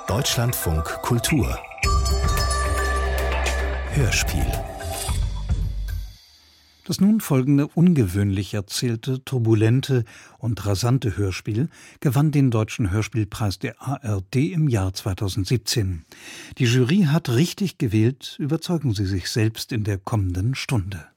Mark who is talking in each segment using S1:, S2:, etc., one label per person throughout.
S1: Deutschlandfunk Kultur Hörspiel.
S2: Das nun folgende ungewöhnlich erzählte, turbulente und rasante Hörspiel gewann den Deutschen Hörspielpreis der ARD im Jahr 2017. Die Jury hat richtig gewählt, überzeugen Sie sich selbst in der kommenden Stunde.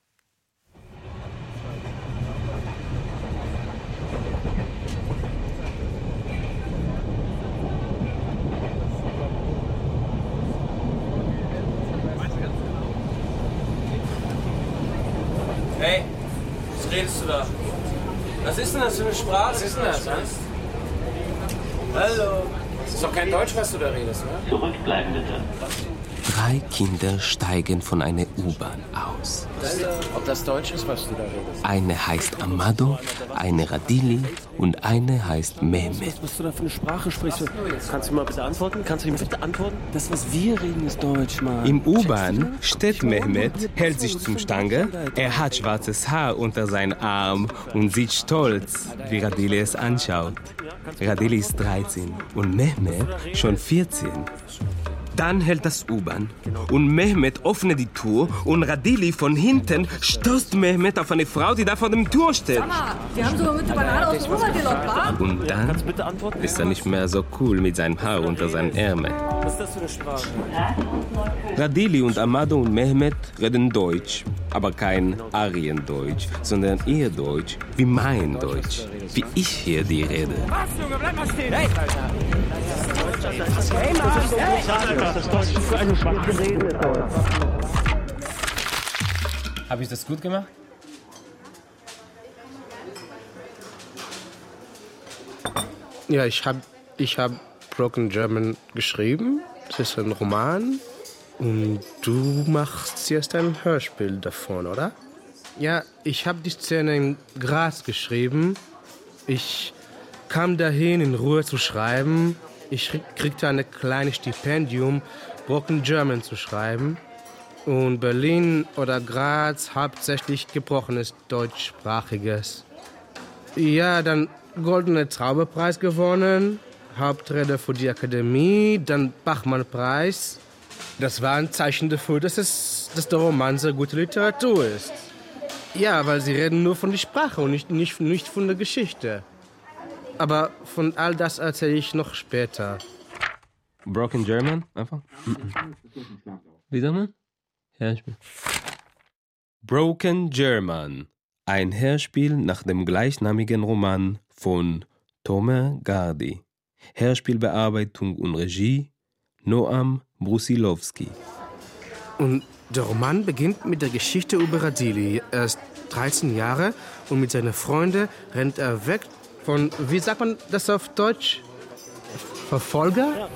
S3: Hey, was redest du da? Was ist denn das für eine Sprache? Was ist denn das? Hallo. Das ist doch kein Deutsch, was du da redest, ne?
S4: Zurückbleiben bitte.
S5: 3 Kinder steigen von einer U-Bahn aus.
S3: Ob das Deutsch ist, was du da redest?
S5: Eine heißt Amado, eine Radili und eine heißt Mehmet.
S4: Was du da für eine Sprache sprichst? Kannst du mal bitte antworten? Das, was wir reden, ist Deutsch, Mann.
S5: Im U-Bahn steht Mehmet, hält sich zum Stange. Er hat schwarzes Haar unter seinem Arm und sieht stolz, wie Radili es anschaut. Radili ist 13 und Mehmet schon 14. Dann hält das U-Bahn und Mehmet öffnet die Tür und Radili von hinten stößt Mehmet auf eine Frau, die da vor dem Tür steht.
S6: Mama, die haben sogar mit der Banane aus dem Hunger gelockt, wa?
S5: Und dann ist er nicht mehr so cool mit seinem Haar unter seinen Ärmeln.
S4: Was ist das für eine Sprache?
S5: Radili und Amado und Mehmet reden Deutsch, aber kein Ariendeutsch, sondern eher Deutsch wie mein Deutsch, wie ich hier die rede.
S3: Was, Junge, bleib mal stehen! Hey!
S7: Habe ich das gut gemacht?
S8: Ja, ich hab Broken German geschrieben. Das ist ein Roman. Und du machst jetzt ein Hörspiel davon, oder? Ja, ich habe die Szene in Graz geschrieben. Ich kam dahin, in Ruhe zu schreiben. Ich kriegte ein kleines Stipendium, Broken German zu schreiben. Und Berlin oder Graz hauptsächlich gebrochenes deutschsprachiges. Ja, dann Goldene Traubepreis gewonnen, Hauptrede für die Akademie, dann Bachmann-Preis. Das war ein Zeichen dafür, dass der Roman sehr gute Literatur ist. Ja, weil sie reden nur von der Sprache und nicht von der Geschichte. Aber von all das erzähle ich noch später.
S5: Broken German, einfach? Wie sagt man? Hörspiel. Broken German, ein Hörspiel nach dem gleichnamigen Roman von Tomer Gardi. Hörspielbearbeitung und Regie Noam Brusilowski.
S8: Und der Roman beginnt mit der Geschichte über Radili. Er ist 13 Jahre und mit seinen Freunden rennt er weg von, wie sagt man das auf Deutsch? Verfolger?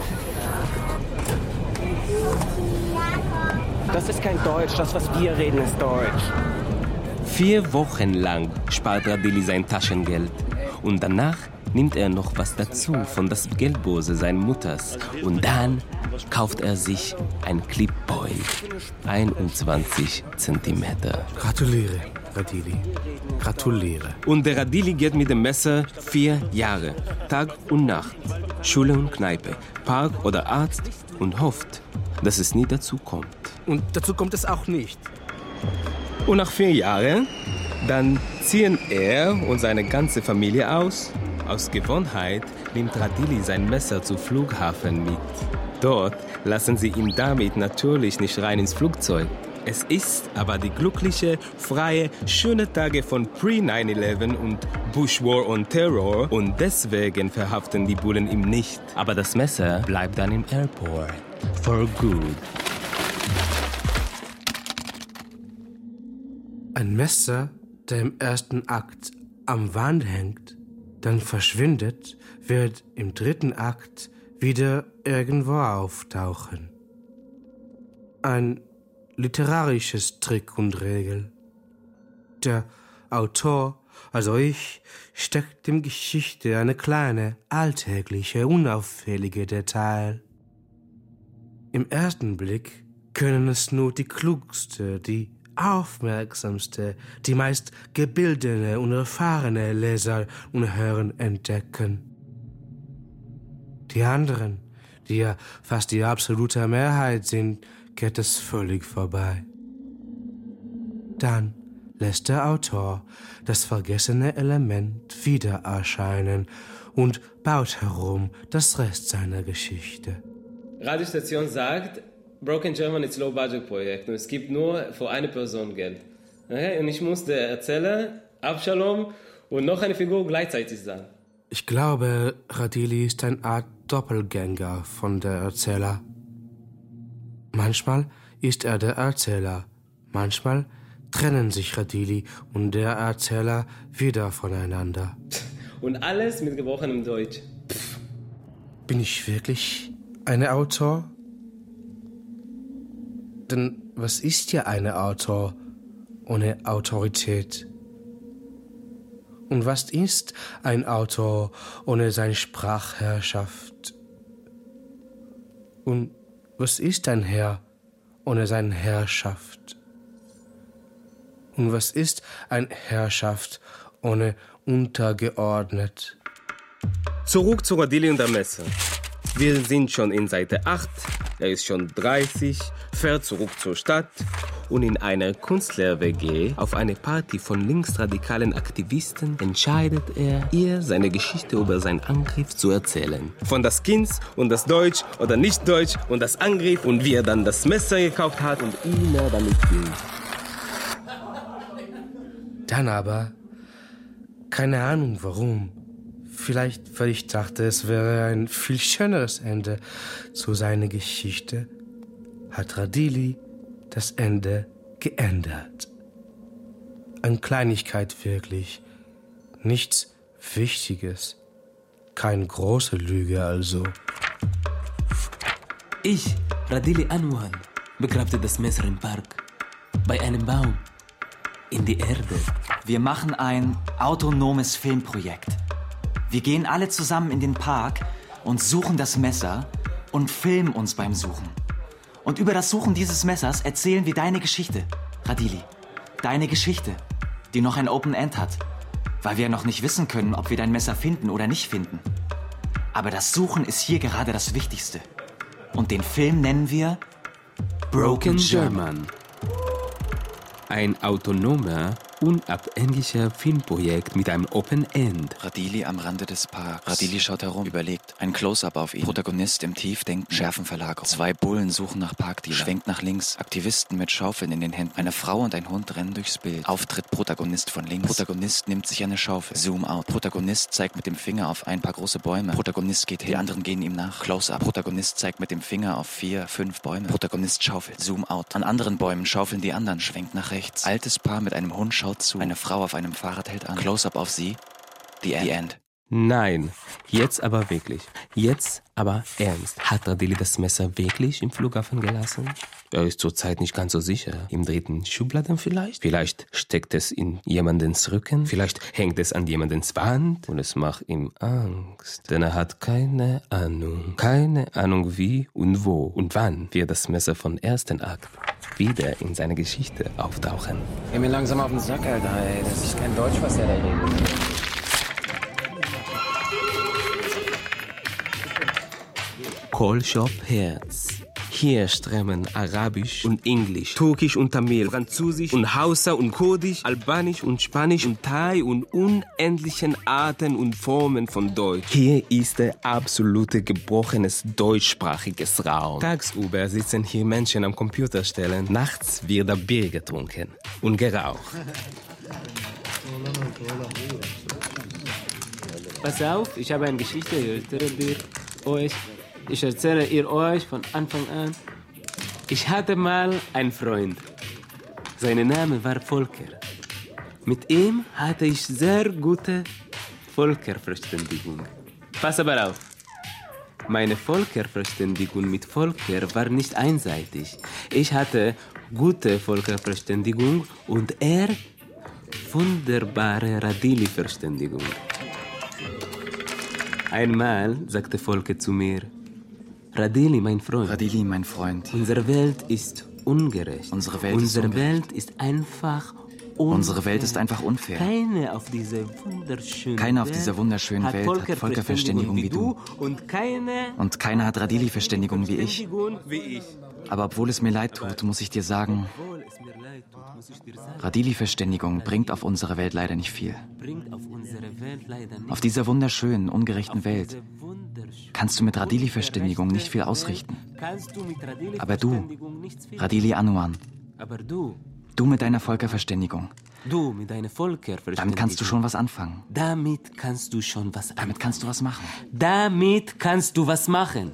S4: Das ist kein Deutsch, das, was wir reden, ist Deutsch.
S5: 4 Wochen lang spart Radili sein Taschengeld. Und danach nimmt er noch was dazu von das Geldbörse seiner Mutters. Und dann kauft er sich ein Clipboy. 21 Zentimeter.
S8: Gratuliere, Radili. Gratuliere.
S5: Und der Radili geht mit dem Messer 4 Jahre. Tag und Nacht. Schule und Kneipe. Park oder Arzt. Und hofft, dass es nie dazu kommt.
S8: Und dazu kommt es auch nicht.
S5: Und nach 4 Jahren, dann ziehen er und seine ganze Familie aus. Aus Gewohnheit nimmt Radili sein Messer zum Flughafen mit. Dort lassen sie ihn damit natürlich nicht rein ins Flugzeug. Es ist aber die glückliche, freie, schöne Tage von Pre-9/11 und Bush War on Terror und deswegen verhaften die Bullen ihn nicht. Aber das Messer bleibt dann im Airport. For good.
S8: Ein Messer, der im ersten Akt am Wand hängt, dann verschwindet, wird im 3. Akt wieder irgendwo auftauchen. Ein literarisches Trick und Regel. Der Autor, also ich, steckt in Geschichte eine kleine, alltägliche, unauffällige Detail. Im ersten Blick können es nur die klugste, die aufmerksamste, die meist gebildete und erfahrene Leser und Hörer entdecken. Die anderen die ja fast die absolute Mehrheit sind, geht es völlig vorbei. Dann lässt der Autor das vergessene Element wieder erscheinen und baut herum das Rest seiner Geschichte.
S5: Radiostation sagt, Broken German ist Low-Budget-Projekt und es gibt nur für eine Person Geld. Okay? Und ich muss der Erzähler, Abschalom und noch eine Figur gleichzeitig sein.
S8: Ich glaube, Radili ist eine Art Doppelgänger von der Erzähler. Manchmal ist er der Erzähler, manchmal trennen sich Radili und der Erzähler wieder voneinander.
S5: Und alles mit gebrochenem Deutsch.
S8: Bin ich wirklich ein Autor? Denn was ist ja ein Autor ohne Autorität? Und was ist ein Autor ohne seine Sprachherrschaft? Und was ist ein Herr ohne seine Herrschaft? Und was ist eine Herrschaft ohne untergeordnet?
S5: Zurück zu Radili und der Messe. Wir sind schon in Seite 8, er ist schon 30, fährt zurück zur Stadt und in einer Künstler-WG auf eine Party von linksradikalen Aktivisten entscheidet er, ihr seine Geschichte über seinen Angriff zu erzählen. Von das Kind und das Deutsch oder nicht Deutsch und das Angriff und wie er dann das Messer gekauft hat und immer damit ging.
S8: Dann aber, keine Ahnung warum, vielleicht weil ich dachte, es wäre ein viel schöneres Ende zu seiner Geschichte, hat Radili das Ende geändert. Eine Kleinigkeit wirklich, nichts Wichtiges, keine große Lüge also.
S7: Ich, Radili Anwan, begrabte das Messer im Park, bei einem Baum, in die Erde.
S9: Wir machen ein autonomes Filmprojekt. Wir gehen alle zusammen in den Park und suchen das Messer und filmen uns beim Suchen. Und über das Suchen dieses Messers erzählen wir deine Geschichte, Radili. Deine Geschichte, die noch ein Open End hat. Weil wir noch nicht wissen können, ob wir dein Messer finden oder nicht finden. Aber das Suchen ist hier gerade das Wichtigste. Und den Film nennen wir
S5: Broken German. Ein autonomer, unabhängiger Filmprojekt mit einem Open End.
S10: Radili am Rande des Parks. Radili schaut herum, überlegt. Ein Close-up auf ihn. Protagonist im Tiefdenken, Schärfenverlagerung. 2 Bullen suchen nach Parkdealer. Schwenkt nach links. Aktivisten mit Schaufeln in den Händen. Eine Frau und ein Hund rennen durchs Bild. Auftritt Protagonist von links. Protagonist nimmt sich eine Schaufel. Zoom out. Protagonist zeigt mit dem Finger auf ein paar große Bäume. Protagonist geht hin. Die anderen gehen ihm nach. Close-up. Protagonist zeigt mit dem Finger auf 4, 5 Bäume. Protagonist schaufelt. Zoom out. An anderen Bäumen schaufeln die anderen. Schwenkt nach rechts. Altes Paar mit einem Hund schaut zu. Eine Frau auf einem Fahrrad hält an. Close-up auf sie. The End.
S5: Nein, jetzt aber wirklich. Jetzt aber ernst. Hat Radili das Messer wirklich im Flughafen gelassen? Er ist zurzeit nicht ganz so sicher. Im dritten Schubladen vielleicht? Vielleicht steckt es in jemandens Rücken? Vielleicht hängt es an jemandens Wand? Und es macht ihm Angst. Denn er hat keine Ahnung. Keine Ahnung wie und wo und wann wird das Messer vom ersten Akt wieder in seiner Geschichte auftauchen.
S4: Geh mir langsam auf den Sack, Alter, ey. Das ist kein Deutsch, was der da redet.
S5: Kohlshop Herz. Hier strömen Arabisch und Englisch, Türkisch und Tamil, Französisch und Hausa und Kurdisch, Albanisch und Spanisch und Thai und unendlichen Arten und Formen von Deutsch. Hier ist der absolute gebrochenes deutschsprachiges Raum. Tagsüber sitzen hier Menschen am Computerstellen, nachts wird da Bier getrunken und geraucht.
S3: Pass auf, ich habe eine Geschichte, ich erzähle ihr euch von Anfang an. Ich hatte mal einen Freund. Sein Name war Volker. Mit ihm hatte ich sehr gute Volkerverständigung. Pass aber auf. Meine Volkerverständigung mit Volker war nicht einseitig. Ich hatte gute Volkerverständigung und er wunderbare Radili-Verständigung. Einmal sagte Volker zu mir: Radili, mein Freund.
S9: Radili, mein Freund.
S3: Unsere Welt ist ungerecht.
S9: Unsere Welt
S3: ist einfach
S9: Unsere Welt ist einfach unfair.
S3: Keiner auf dieser
S9: wunderschönen Welt hat Völkerverständigung wie du.
S3: Und
S9: keiner hat Radili-Verständigung wie ich. Aber obwohl es mir leid tut, muss ich dir sagen, Radili-Verständigung bringt auf unsere Welt leider nicht viel. Auf dieser wunderschönen, ungerechten Welt kannst du mit Radili-Verständigung nicht viel ausrichten. Aber du, Radili Anouan, du mit deiner Völkerverständigung, damit kannst du schon was anfangen.
S3: Damit kannst du schon was anfangen.
S9: Damit kannst du was machen.
S3: Damit kannst du was machen.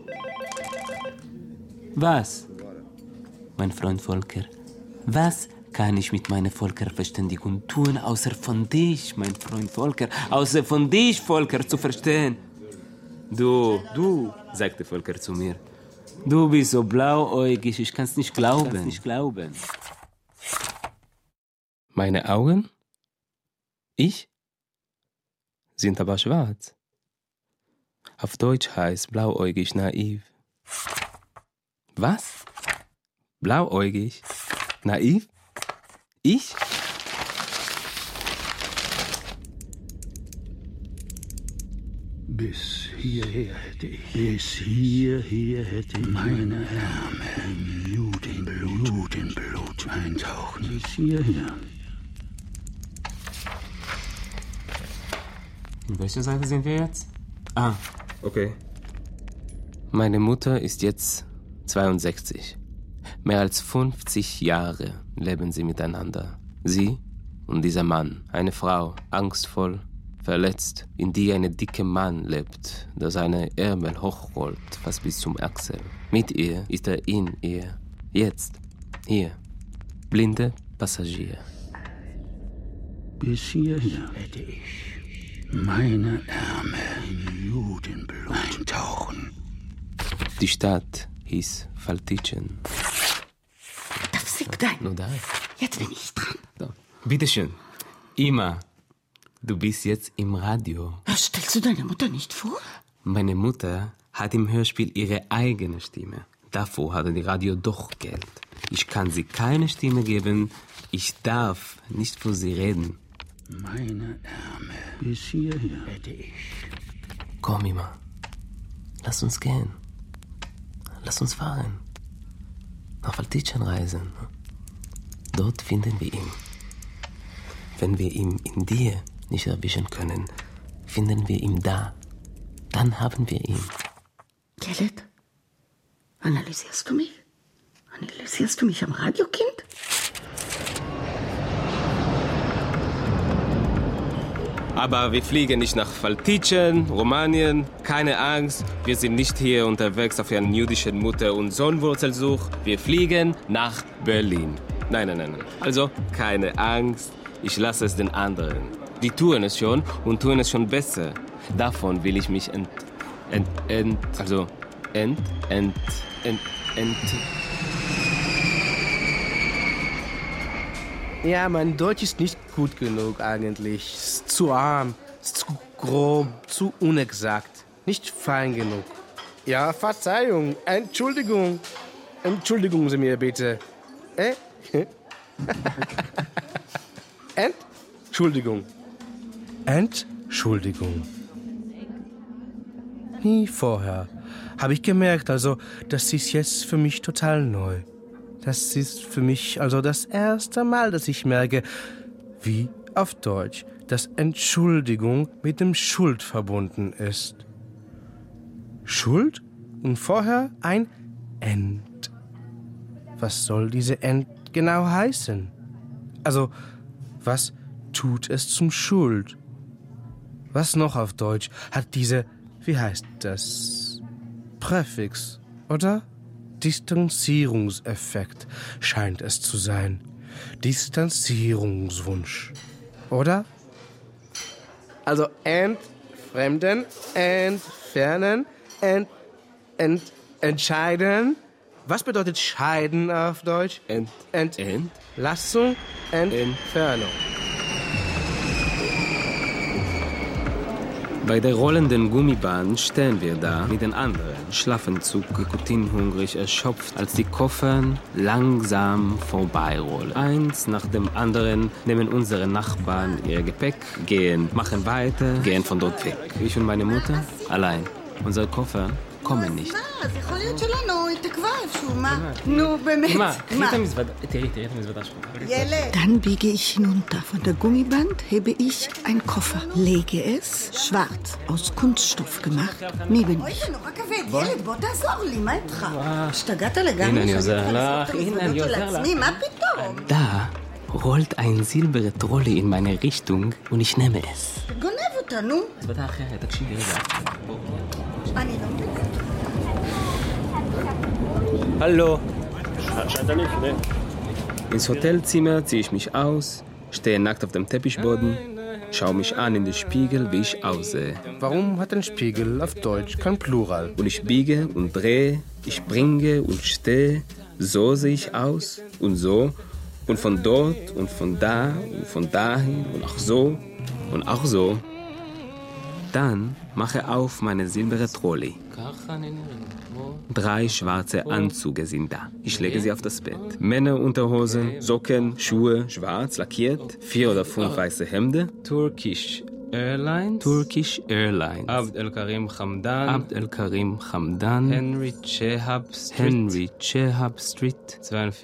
S3: Was? Mein Freund Volker, was kann ich mit meiner Völkerverständigung tun, außer von dich, mein Freund Volker, außer von dich, Volker, zu verstehen? Du, sagte Volker zu mir, du bist so blauäugig, ich kann's nicht glauben.
S5: Meine Augen? Ich? Sind aber schwarz. Auf Deutsch heißt blauäugig naiv. Was? Blauäugig? Naiv? Ich?
S11: Bis hierher hätte ich meine Ärmel in Blut eintauchen. Bis hierher.
S3: In welcher Seite sind wir jetzt?
S5: Okay. Meine Mutter ist jetzt 62. Mehr als 50 Jahre leben sie miteinander. Sie und dieser Mann, eine Frau, angstvoll, verletzt, in die ein dicker Mann lebt, der seine Ärmel hochrollt, fast bis zum Achsel. Mit ihr ist er in ihr. Jetzt, hier, blinde Passagier.
S11: Bis hierher hätte ich meine Ärmel in Judenblut eintauchen.
S5: Die Stadt hieß Faltitschen.
S6: Fick dein.
S5: Nur da.
S6: Jetzt bin ich dran.
S5: So. Bitteschön. Ima, du bist jetzt im Radio.
S6: Was stellst du deiner Mutter nicht vor?
S5: Meine Mutter hat im Hörspiel ihre eigene Stimme. Davor hatte die Radio doch Geld. Ich kann sie keine Stimme geben. Ich darf nicht für sie reden.
S11: Meine Ärmel bis hierher hätte ich.
S5: Komm, Ima. Lass uns gehen. Lass uns fahren. Nach Faltitschen reisen. Dort finden wir ihn. Wenn wir ihn in dir nicht erwischen können, finden wir ihn da. Dann haben wir ihn.
S6: Kellet, analysierst du mich? Analysierst du mich am Radio, Kind?
S5: Aber wir fliegen nicht nach Faltitschen, Rumänien. Keine Angst, wir sind nicht hier unterwegs auf einen jüdischen Mutter- und Sohnwurzelsuch. Wir fliegen nach Berlin. Nein. Also keine Angst, ich lasse es den anderen. Die tun es schon und tun es schon besser. Davon will ich mich
S8: Ja, mein Deutsch ist nicht gut genug eigentlich. Ist zu arm, ist zu grob, zu unexakt. Nicht fein genug. Ja, Verzeihung, Entschuldigung. Entschuldigen Sie mir bitte. Entschuldigung. Entschuldigung. Nie vorher habe ich gemerkt, also, das ist jetzt für mich total neu. Das ist für mich also das erste Mal, dass ich merke, wie auf Deutsch das Entschuldigung mit dem Schuld verbunden ist. Schuld und vorher ein End. Was soll diese End genau heißen? Also, was tut es zum Schuld? Was noch auf Deutsch hat diese, wie heißt das, Präfix, oder? Distanzierungseffekt scheint es zu sein. Distanzierungswunsch, oder? Also entfremden, entfernen, entscheiden. Was bedeutet scheiden auf Deutsch? Entlassung, Entfernung.
S3: Bei der rollenden Gummibahn stehen wir da mit den anderen. Schlafentzug, nikotinhungrig, erschöpft, als die Koffer langsam vorbeirollen. Eins nach dem anderen nehmen unsere Nachbarn ihr Gepäck, gehen, machen weiter, gehen von dort weg. Ich und meine Mutter allein. Unsere Koffer kommen nicht.
S6: יכול להיות שלנו התעכבה איפשהו, מה? נו, באמת,
S3: אמא, קחי
S6: מה?
S3: את המזוודה, תראי את המזוודה שלך.
S6: ילד. Dann biege ich hinunter. Von der Gummiband hebe ich einen Koffer, lege es, schwarz, aus Kunststoff gemacht, neben mich. אוי, זה נורא כבד. ילד, בוא תעזור לי, מה איתך? השתגעת לגמרי?
S3: הנה, אני עוזר לך. הנה, אני עוזר לך.
S6: מה פתאום?
S3: Da rollt ein silbere Trolley in meine Richtung und ich nehme es.
S6: גונב אותנו.
S3: מזוודה אחרת, תקשיבי רגע.
S6: אני לא מבינה.
S3: Hallo.
S4: Scheint er nicht, ne?
S3: Ins Hotelzimmer ziehe ich mich aus, stehe nackt auf dem Teppichboden, schaue mich an in den Spiegel, wie ich aussehe.
S8: Warum hat ein Spiegel auf Deutsch kein Plural?
S3: Und ich biege und drehe, ich springe und stehe, so sehe ich aus und so und von dort und von da und von dahin und auch so und auch so. Dann mache auf meine silberne Trolley. 3 schwarze Anzüge sind da. Ich lege sie auf das Bett. Männerunterhosen, Socken, Schuhe, schwarz, lackiert. 4 oder 5 weiße Hemden. Turkish Airlines. Abd el-Karim Hamdan. Henry Chehab Street.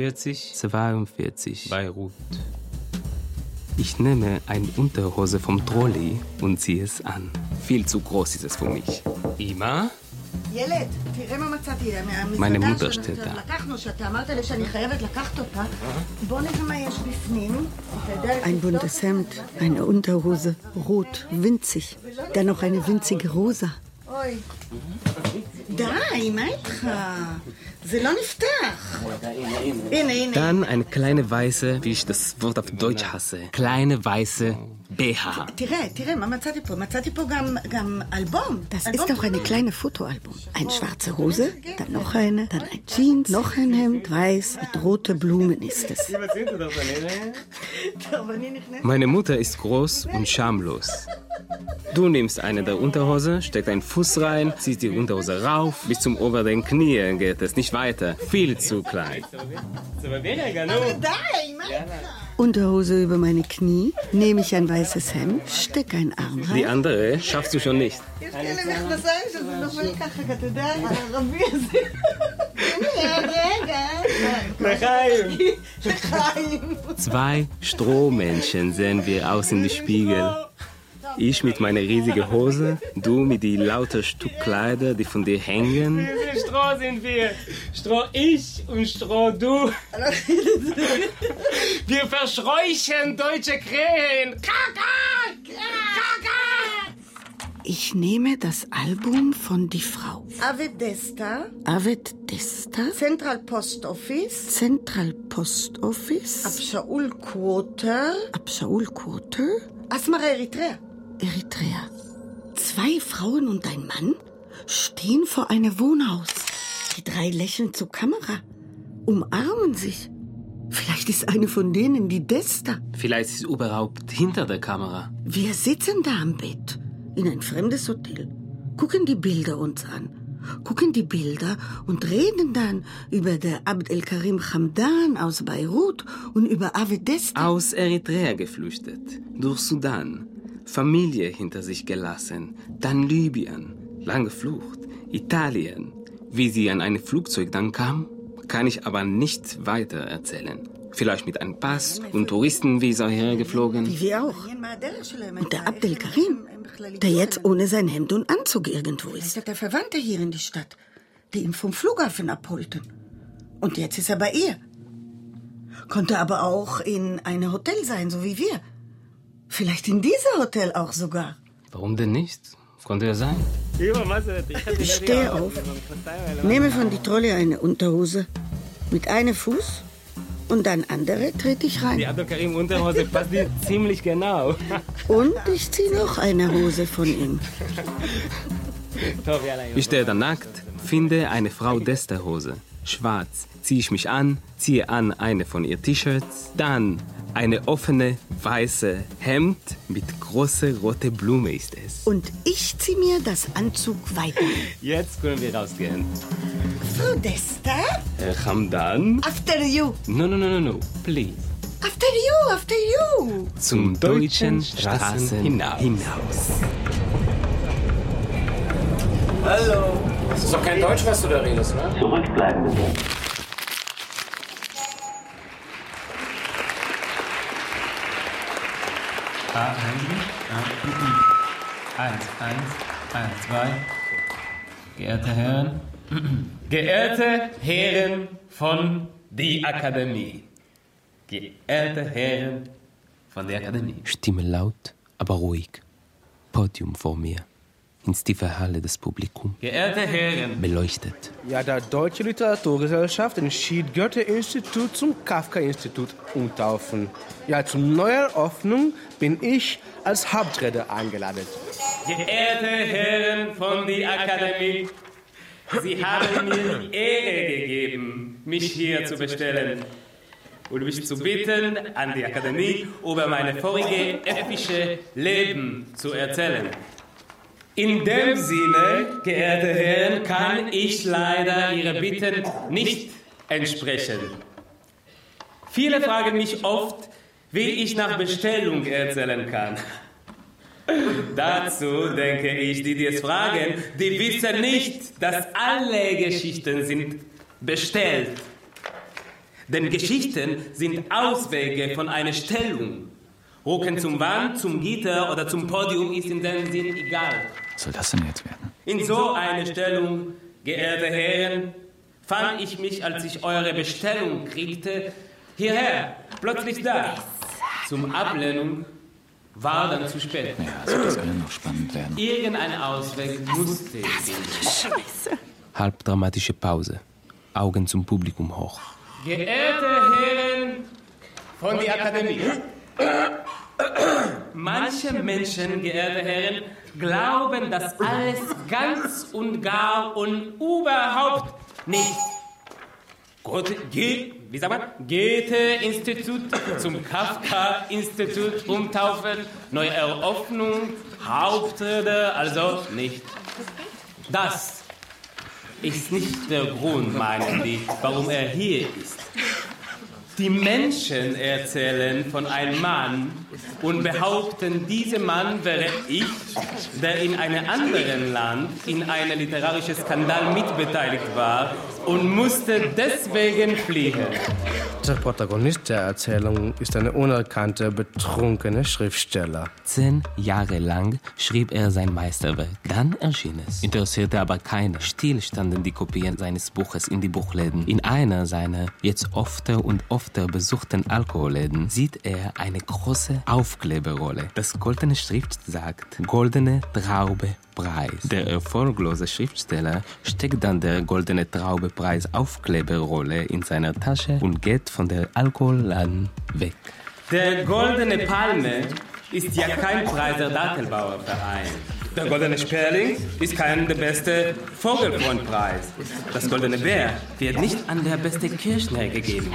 S3: 42. Beirut. Ich nehme eine Unterhose vom Trolley und ziehe es an. Viel zu groß ist es für mich. Ima?
S6: ילד, תראה מה מצאתי.
S3: meine Mutter steht da.
S6: לקחנו, שאתה אמרת לי שאני חייבת לקחת אותה. בוא נראה מה יש בפנים. Ein buntes Hemd, eine Unterhose, rot, winzig. Dann noch eine winzige rosa. אוי. די, מה איתך? זה לא נפתח. הנה.
S3: Dann eine kleine weiße, wie ich das Wort auf Deutsch hasse, kleine weiße BH.
S6: תראה, מה מצאתי פה? מצאתי פה גם אלבום. Das ist doch eine kleine Fotoalbum. Eine schwarze Hose, dann noch eine, dann ein Jeans, noch ein Hemd, weiß, mit roten Blumen ist es.
S3: Meine Mutter ist groß und schamlos. Du nimmst eine der Unterhose, steckst einen Fuß rein, ziehst die Unterhose rauf, bis zum oberen Knie geht es, nicht weiter. Viel zu klein.
S6: Unterhose über meine Knie, nehme ich ein weißes Hemd, stecke einen Arm rein.
S3: Die andere schaffst du schon nicht. Zwei Strohmännchen sehen wir aus in den Spiegel. Ich mit meiner riesigen Hose, du mit die lauter Stück Kleider, die von dir hängen.
S5: Wie viel Stroh sind wir? Stroh ich und Stroh du. Wir verscheuchen deutsche Krähen.
S6: Ich nehme das Album von die Frau. Aved Desta. Central Post Office. Abshaul Quarter. Asmara Eritrea. 2 Frauen und ein Mann stehen vor einem Wohnhaus. Die 3 lächeln zur Kamera, umarmen sich. Vielleicht ist eine von denen die Desta.
S3: Vielleicht ist sie überhaupt hinter der Kamera.
S6: Wir sitzen da am Bett in ein fremdes Hotel, gucken die Bilder uns an, und reden dann über der Abd el-Karim Hamdan aus Beirut und über Aved Desta.
S3: Aus Eritrea geflüchtet, durch Sudan, Familie hinter sich gelassen, dann Libyen, lange Flucht, Italien. Wie sie an ein Flugzeug dann kam, kann ich aber nicht weiter erzählen. Vielleicht mit einem Pass und Touristenvisa hergeflogen.
S6: Wie wir auch. Und der Abd el-Karim, der jetzt ohne sein Hemd und Anzug irgendwo ist. Der Verwandte hier in die Stadt, die ihn vom Flughafen abholten. Und jetzt ist er bei ihr. Konnte aber auch in einem Hotel sein, so wie wir. Vielleicht in diesem Hotel auch sogar.
S3: Warum denn nicht? Konnte ja sein.
S6: Ich stehe auf, nehme von die Trolley eine Unterhose mit einem Fuß und dann andere trete ich rein.
S5: Die Abd el-Karim Unterhose passt dir ziemlich genau.
S6: Und ich ziehe noch eine Hose von ihm.
S3: Ich stehe da nackt, finde eine Frau Desta-Hose. Schwarz. Ziehe ich mich an, ziehe an eine von ihr T-Shirts, dann
S5: Eine offene, weiße Hemd mit großer roter Blume ist es.
S6: Und ich zieh mir das Anzug weiter.
S5: Jetzt können wir rausgehen.
S6: Frau Desta?
S5: Hamdan?
S6: After you.
S5: No, please.
S6: After you.
S5: Zum deutschen Straßen hinaus.
S4: Hallo. Das ist doch kein Deutsch, was du da redest, ne?
S3: Zurückbleiben bitte.
S7: Eins, zwei. Geehrte Herren von der Akademie. Geehrte Herren von der Akademie.
S3: Stimme laut, aber ruhig. Podium vor mir. Ins tiefe Halle des Publikums.
S7: Geehrte Herren.
S3: Beleuchtet.
S8: Ja, der Deutsche Literaturgesellschaft entschied Goethe-Institut zum Kafka-Institut umtaufen. Ja, zur Neueröffnung bin ich als Hauptredner eingeladen.
S7: Geehrte Herren von der Akademie, Sie haben mir die Ehre gegeben, mich hier zu bestellen und mich zu bitten, an die Akademie über meine vorige epische Leben zu erzählen. In dem Sinne, geehrte Herren, kann ich leider Ihre Bitten nicht entsprechen. Viele fragen mich oft, wie ich nach Bestellung erzählen kann. Dazu denke ich, die es fragen, die wissen nicht, dass alle Geschichten sind bestellt. Denn Geschichten sind Auswege von einer Stellung. Rücken zum Wand, zum Gitter oder zum Podium ist in dem Sinn egal.
S10: Was soll das denn jetzt werden?
S7: In so einer Stellung, geehrte Herren, fand ich mich, als ich eure Bestellung kriegte, hierher, plötzlich da. Zum Ablehnung war dann zu spät.
S10: Ja, also das kann noch spannend werden.
S7: Irgendein Ausweg musste ich finden.
S6: Scheiße.
S3: Halbdramatische Pause. Augen zum Publikum hoch.
S7: Geehrte Herren von der Akademie. Manche Menschen, geehrte Herren, glauben, dass alles ganz und gar und überhaupt nicht Goethe-Institut zum Kafka-Institut umtaufen, Neueröffnung, Hauptrede, also nicht. Das ist nicht der Grund, meinen die, warum er hier ist. Die Menschen erzählen von einem Mann und behaupten, dieser Mann wäre ich, der in einem anderen Land in einem literarischen Skandal mitbeteiligt war und musste deswegen fliehen.
S8: Der Protagonist der Erzählung ist ein unerkannter, betrunkener Schriftsteller.
S3: 10 Jahre lang schrieb er sein Meisterwerk. Dann erschien es. Interessierte aber keiner. Still standen die Kopien seines Buches in die Buchläden. In einer seiner jetzt öfter und öfter besuchten Alkoholläden sieht er eine große Aufkleberrolle. Das goldene Schrift sagt Goldene Traube Preis. Der erfolglose Schriftsteller steckt dann der Goldene Traube Preis Aufkleberrolle in seiner Tasche und geht von der Alkoholladen weg.
S7: Der Goldene Palme ist ja kein Preis der Dattelbauerverein. Der Goldene Sperling ist kein der beste Vogelfreundpreis. Das Goldene Bär wird nicht an der beste Kirschner gegeben.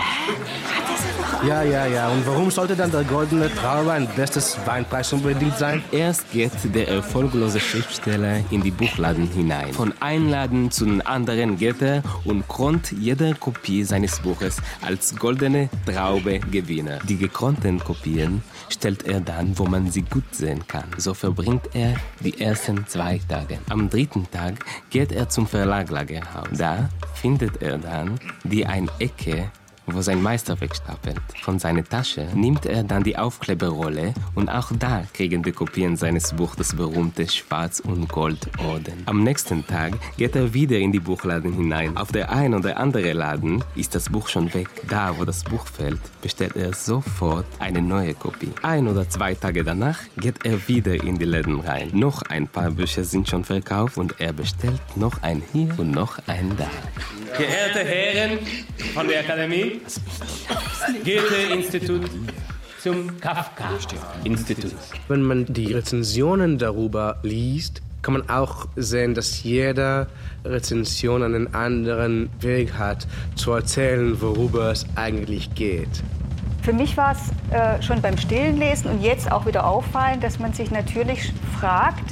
S8: Ja. Und warum sollte dann der Goldene Traube ein bestes Weinpreis unbedingt sein?
S3: Erst geht der erfolglose Schriftsteller in die Buchladen hinein. Von einem Laden zu den anderen geht er und krönt jede Kopie seines Buches als Goldene Traube Gewinner. Die gekronten Kopien stellt er dann, wo man sie gut sehen kann. So verbringt er die ersten 2 Tage. Am 3. Tag geht er zum Verlaglagerhaus. Da findet er dann die eine Ecke, wo sein Meisterwerk stapelt. Von seiner Tasche nimmt er dann die Aufkleberrolle und auch da kriegen die Kopien seines Buches das berühmte Schwarz- und Goldorden. Am nächsten Tag geht er wieder in die Buchladen hinein. Auf der ein oder andere Laden ist das Buch schon weg. Da, wo das Buch fällt, bestellt er sofort eine neue Kopie. 1 oder 2 Tage danach geht er wieder in die Läden rein. Noch ein paar Bücher sind schon verkauft und er bestellt noch ein hier und noch ein da.
S7: Geehrte Herren von der Akademie, Goethe-Institut zum Kafka-Institut.
S8: Wenn man die Rezensionen darüber liest, kann man auch sehen, dass jede Rezension einen anderen Weg hat, zu erzählen, worüber es eigentlich geht.
S12: Für mich war es schon beim stillen Lesen und jetzt auch wieder auffallend, dass man sich natürlich fragt,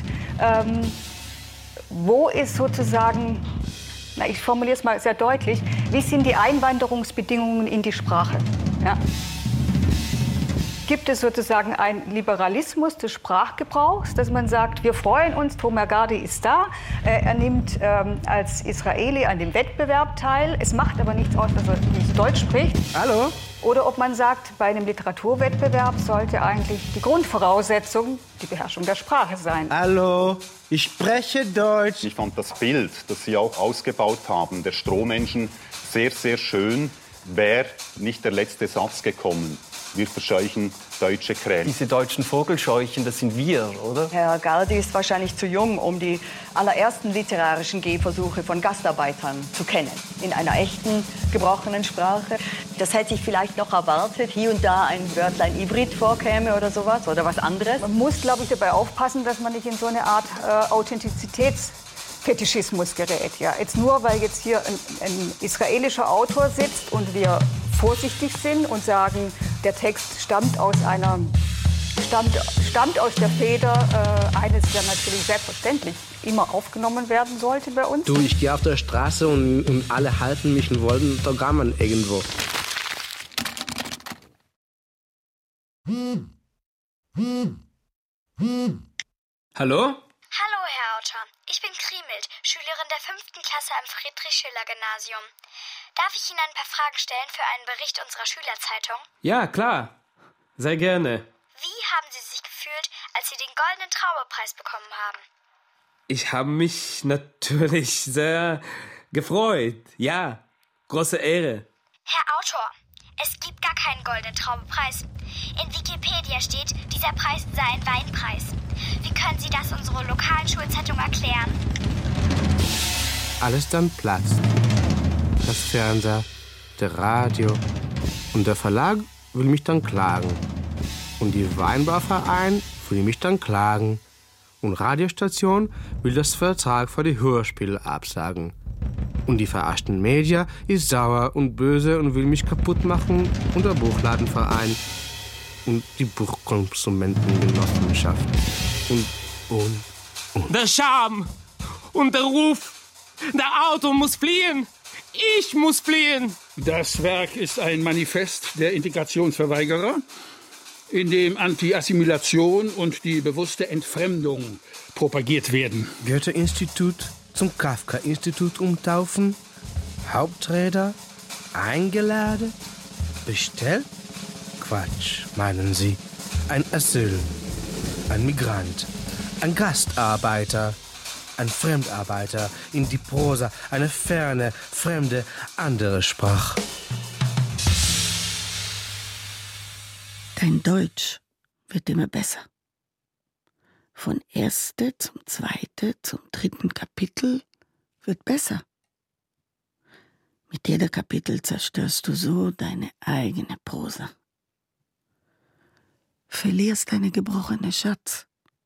S12: wo ist sozusagen, ich formuliere es mal sehr deutlich, wie sind die Einwanderungsbedingungen in die Sprache? Ja. Gibt es sozusagen einen Liberalismus des Sprachgebrauchs, dass man sagt, wir freuen uns, Tomer Gardi ist da, er nimmt als Israeli an dem Wettbewerb teil, es macht aber nichts aus, dass er nicht Deutsch spricht.
S8: Hallo?
S12: Oder ob man sagt, bei einem Literaturwettbewerb sollte eigentlich die Grundvoraussetzung die Beherrschung der Sprache sein.
S8: Hallo, ich spreche Deutsch.
S13: Ich fand das Bild, das Sie auch ausgebaut haben, der Strohmenschen, sehr, sehr schön. Wäre nicht der letzte Satz gekommen. Wir verscheuchen deutsche Krähen.
S14: Diese deutschen Vogelscheuchen, das sind wir, oder?
S15: Herr Gardi ist wahrscheinlich zu jung, um die allerersten literarischen Gehversuche von Gastarbeitern zu kennen. In einer echten, gebrochenen Sprache. Das hätte ich vielleicht noch erwartet. Hier und da ein Wörtlein Hybrid vorkäme oder sowas oder was anderes.
S12: Man muss, glaube ich, dabei aufpassen, dass man nicht in so eine Art Authentizitätsfetischismus gerät. Ja. Jetzt nur, weil jetzt hier ein israelischer Autor sitzt und wir vorsichtig sind und sagen, der Text stammt aus der Feder eines, der natürlich selbstverständlich immer aufgenommen werden sollte bei uns.
S8: Du, ich gehe auf der Straße und alle halten mich und wollen Autogramm irgendwo.
S3: Hallo?
S16: Hallo, Herr Autor. Ich bin Kriemhild, Schülerin der 5. Klasse am Friedrich-Schiller-Gymnasium. Darf ich Ihnen ein paar Fragen stellen für einen Bericht unserer Schülerzeitung?
S3: Ja, klar. Sehr gerne.
S16: Wie haben Sie sich gefühlt, als Sie den Goldenen Traubepreis bekommen haben?
S3: Ich habe mich natürlich sehr gefreut. Ja, große Ehre.
S16: Herr Autor, es gibt gar keinen Goldenen Traubepreis. In Wikipedia steht, dieser Preis sei ein Weinpreis. Wie können Sie das unserer lokalen Schulzeitung erklären?
S8: Alles dann platzt. Das Fernseher, der Radio und der Verlag will mich dann klagen. Und die Weinbauverein will mich dann klagen. Und Radiostation will das Vertrag für die Hörspiele absagen. Und die verarschten Media ist sauer und böse und will mich kaputt machen. Und der Buchladenverein und die Buchkonsumentengenossenschaft. Und.
S3: Der Scham und der Ruf. Der Autor muss fliehen. Ich muss fliehen.
S11: Das Werk ist ein Manifest der Integrationsverweigerer, in dem Anti-Assimilation und die bewusste Entfremdung propagiert werden.
S8: Goethe-Institut zum Kafka-Institut umtaufen? Haupträder? Eingeladen? Bestellt? Quatsch, meinen Sie. Ein Asyl, ein Migrant, ein Gastarbeiter, ein Fremdarbeiter in die Prosa, eine ferne, fremde, andere Sprache.
S6: Dein Deutsch wird immer besser. Von 1. zum 2. zum 3. Kapitel wird besser. Mit jeder Kapitel zerstörst du so deine eigene Prosa. Verlierst deine gebrochene Schatz.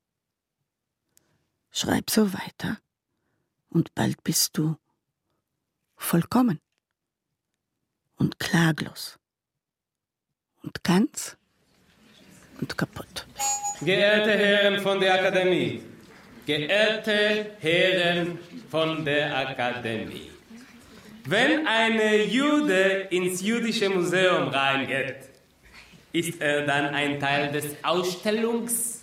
S6: Schreib so weiter und bald bist du vollkommen und klaglos und ganz und kaputt.
S7: Geehrte Herren von der Akademie, geehrte Herren von der Akademie, wenn ein Jude ins jüdische Museum reingeht, ist er dann ein Teil des Ausstellungs?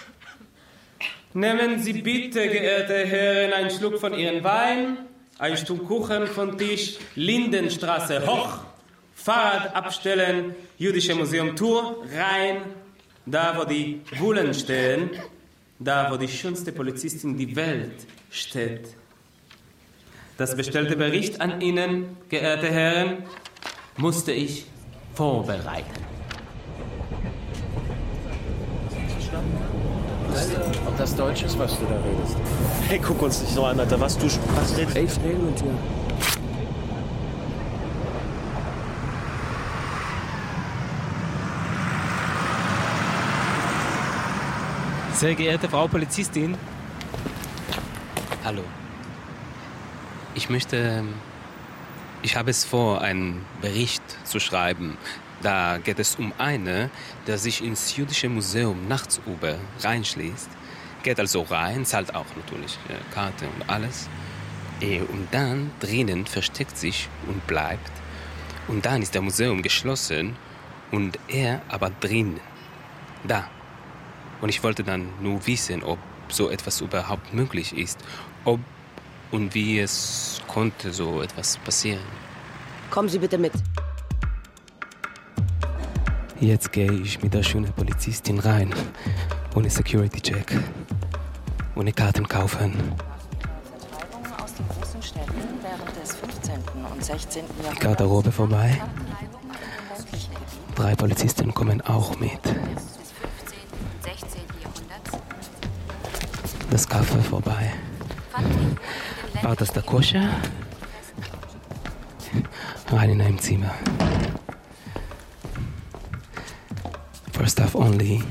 S7: Nehmen Sie bitte, geehrte Herren, einen Schluck von Ihrem Wein, ein Stück Kuchen vom Tisch, Lindenstraße hoch, Fahrrad abstellen, Jüdische Museum Tour, rein, da wo die Bullen stehen, da wo die schönste Polizistin der Welt steht. Das bestellte Bericht an Ihnen, geehrte Herren, musste ich vorbereiten.
S14: Ob das Deutsch ist, was du da redest?
S4: Hey, guck uns nicht so an, Alter. Was redest du?
S14: Ich rede mit dir.
S3: Sehr geehrte Frau Polizistin. Hallo. Ich habe es vor, einen Bericht zu schreiben.
S5: Da geht es um einen, der sich ins jüdische Museum nachts über reinschließt. Geht also rein, zahlt auch natürlich Karte und alles. Und dann drinnen versteckt sich und bleibt. Und dann ist das Museum geschlossen und er aber drinnen. Da. Und ich wollte dann nur wissen, ob so etwas überhaupt möglich ist. Ob und wie es konnte so etwas passieren.
S17: Kommen Sie bitte mit.
S5: Jetzt gehe ich mit der schönen Polizistin rein. Ohne Security-Check. Ohne Karten kaufen.
S18: Aus den großen Städten während des 15. und 16. Jahrhunderts.
S5: Die Garderobe vorbei. 3 Polizisten kommen auch mit. Das Kaffee vorbei. War das der Koscher? Rein in ein Zimmer. For staff only.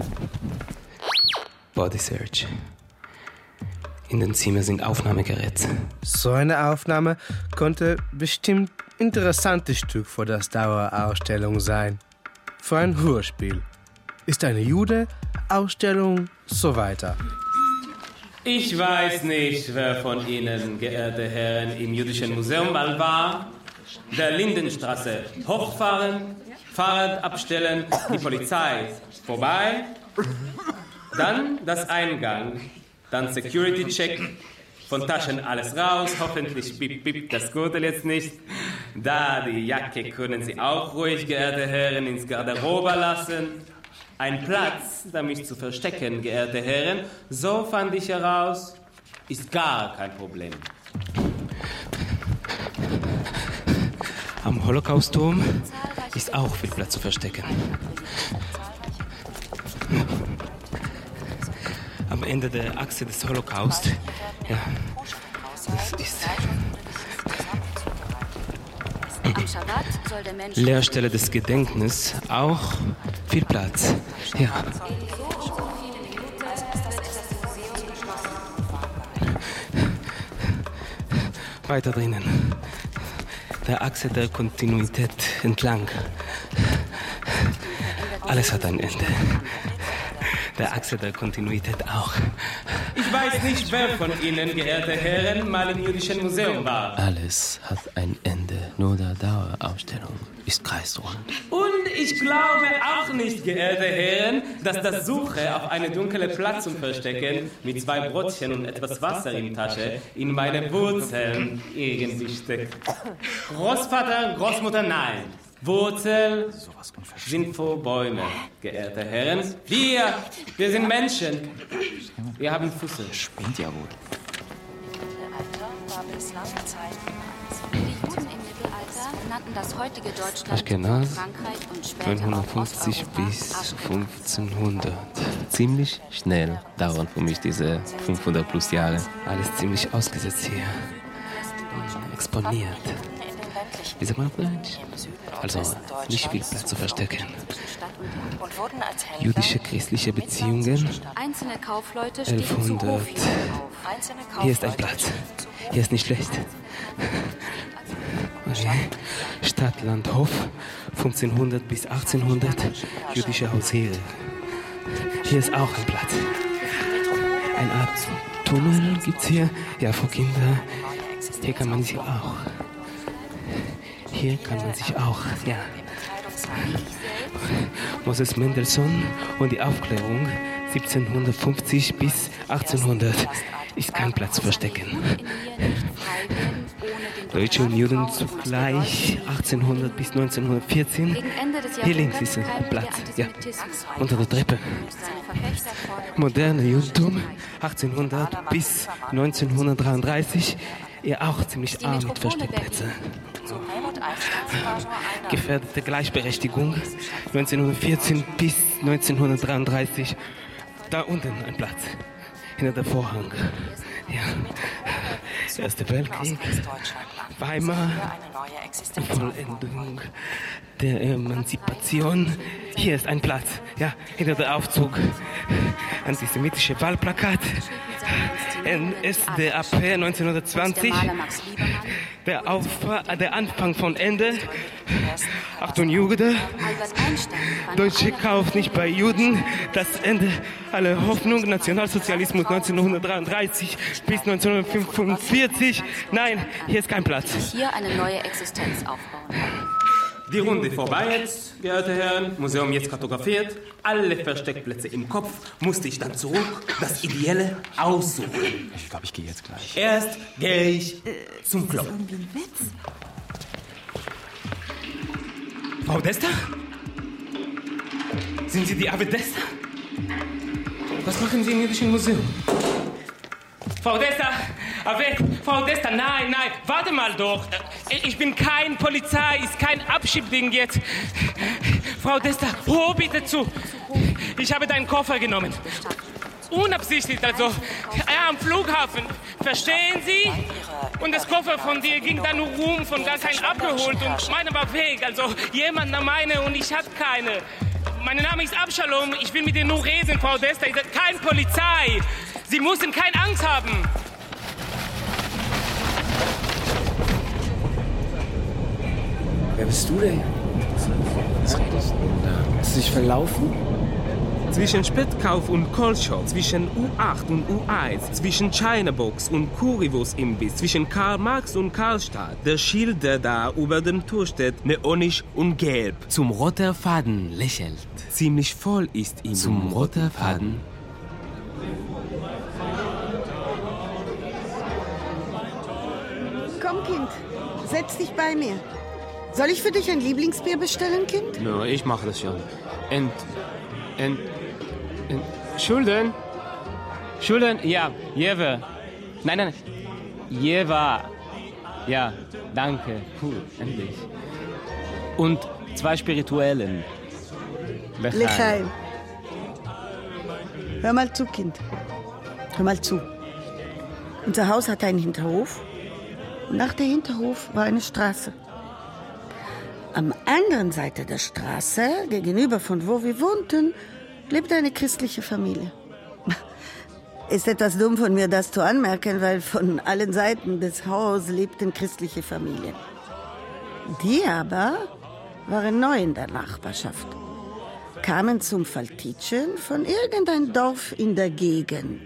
S5: Body search. In dem Zimmer sind Aufnahmegeräte.
S8: So eine Aufnahme konnte bestimmt ein interessantes Stück für das Dauerausstellung sein. Für ein Hörspiel. Ist eine Jude-Ausstellung so weiter.
S7: Ich weiß nicht, wer von Ihnen, geehrte Herren, im Jüdischen Museum mal war. Der Lindenstraße hochfahren, Fahrrad abstellen, die Polizei vorbei, dann das Eingang, dann Security-Check, von Taschen alles raus, hoffentlich bip das Gürtel jetzt nicht. Da die Jacke können Sie auch ruhig, geehrte Herren, ins Garderobe lassen. Ein Platz, da mich zu verstecken, geehrte Herren, so fand ich heraus, ist gar kein Problem.
S5: Am Holocaust-Turm ist auch viel Platz zu verstecken. Am Ende der Achse des Holocaust, ja, das ist Leerstelle des Gedenknisses, auch viel Platz. Ja. Weiter drinnen. Der Achse der Kontinuität entlang. Alles hat ein Ende. Der Achse der Kontinuität auch.
S7: Ich weiß nicht, wer von Ihnen, geehrte Herren, mal im Jüdischen Museum war.
S3: Alles hat ein Ende, nur der Dauerausstellung ist kreisrund.
S7: Und ich glaube auch nicht, geehrte Herren, dass das Suche auf einen dunklen Platz zum Verstecken mit 2 Brotchen und etwas Wasser in der Tasche in meine Wurzeln irgendwie steckt. Großvater, Großmutter, nein. Wurzeln sind vor Bäume, geehrte Herren. Wir sind Menschen. Wir haben Füße.
S3: Spinnt ja wohl.
S18: Die Juden im Mittelalter nannten das heutige Deutschland
S5: Aschkenaz,
S18: Frankreich und später
S5: 950 bis 1500. Ziemlich schnell dauern für mich diese 500 plus Jahre. Alles ziemlich ausgesetzt hier. Exponiert. Wie sagt man auf Deutsch? Also nicht viel Platz zu verstecken. Jüdische christliche Beziehungen.
S18: Einzelne Kaufleute
S5: 1100. Hier ist ein Platz. Hier ist nicht schlecht. Okay. Stadt, Land, Hof. 1500 bis 1800. Jüdische Haushehre. Hier ist auch ein Platz. Eine Art Tunnel gibt's hier. Ja, für Kinder. Hier kann man sich auch. Hier kann man sich auch, ja. Moses Mendelssohn und die Aufklärung 1750 bis 1800 ist kein Platz zu verstecken. Deutsche und Juden zugleich 1800 bis 1914. Hier links ist ein Platz, ja, unter der Treppe. Moderne Judentum 1800 bis 1933. Ja, auch ziemlich arm mit Versteckplätzen. Gefährdete Gleichberechtigung 1914 bis 1933. Da unten ein Platz, hinter der Vorhang. Ja. Erster Weltkrieg, Weimar, Vollendung der Emanzipation. Hier ist ein Platz, ja, hinter der Aufzug. Antisemitische Wahlplakat, NSDAP 1920. Der Anfang von Ende. Achtung, Juden. Deutsche kauft nicht bei Juden. Das Ende aller Hoffnung. Nationalsozialismus 1933 bis 1945. Nein, hier ist kein Platz.
S18: Hier eine neue Existenz aufbauen.
S7: Die Runde vorbei jetzt, geehrte Herren. Museum jetzt kartografiert. Alle Versteckplätze im Kopf musste ich dann zurück das Ideelle aussuchen.
S10: Ich glaube, ich gehe jetzt gleich.
S7: Erst gehe ich zum Klo. Frau Desta? Sind Sie die Ave Desta? Was machen Sie im Jüdischen Museum? Frau Desta! Frau Desta, nein, warte mal doch. Ich bin kein Polizei, ist kein Abschiebding jetzt. Frau Desta, hör bitte zu. Ich habe deinen Koffer genommen. Unabsichtlich, also. Ja, am Flughafen. Verstehen Sie? Und das Koffer von dir ging da nur rum, von gar keinen abgeholt. Und meine war weg, also jemand nahm meine und ich hatte keine. Mein Name ist Abschalom, ich will mit dir nur reden, Frau Desta. Ich bin kein Polizei. Sie müssen keine Angst haben.
S14: Wer bist du denn? Was redest du da? Hast du dich verlaufen?
S5: Zwischen Spätkauf und Kohlshop, zwischen U8 und U1, zwischen China-Box und Currywurst-Imbiss, zwischen Karl Marx und Karlstadt. Der Schild, der da über dem Tor steht, neonisch und gelb.
S3: Zum roter Faden lächelt.
S5: Ziemlich voll ist ihm.
S3: Zum roter Faden.
S6: Komm, Kind, setz dich bei mir. Soll ich für dich ein Lieblingsbier bestellen, Kind?
S3: No, ich mache das schon. Schulden? Schulden? Ja, Jewe. Nein. Jewa. Ja, danke. Puh, endlich. Und 2 Spirituellen.
S6: Lechaim. Hör mal zu, Kind. Hör mal zu. Unser Haus hatte einen Hinterhof. Und nach dem Hinterhof war eine Straße. Am anderen Seite der Straße, gegenüber von wo wir wohnten, lebte eine christliche Familie. Ist etwas dumm von mir, das zu anmerken, weil von allen Seiten des Hauses lebten christliche Familien. Die aber waren neu in der Nachbarschaft, kamen zum Faltitschen von irgendein Dorf in der Gegend.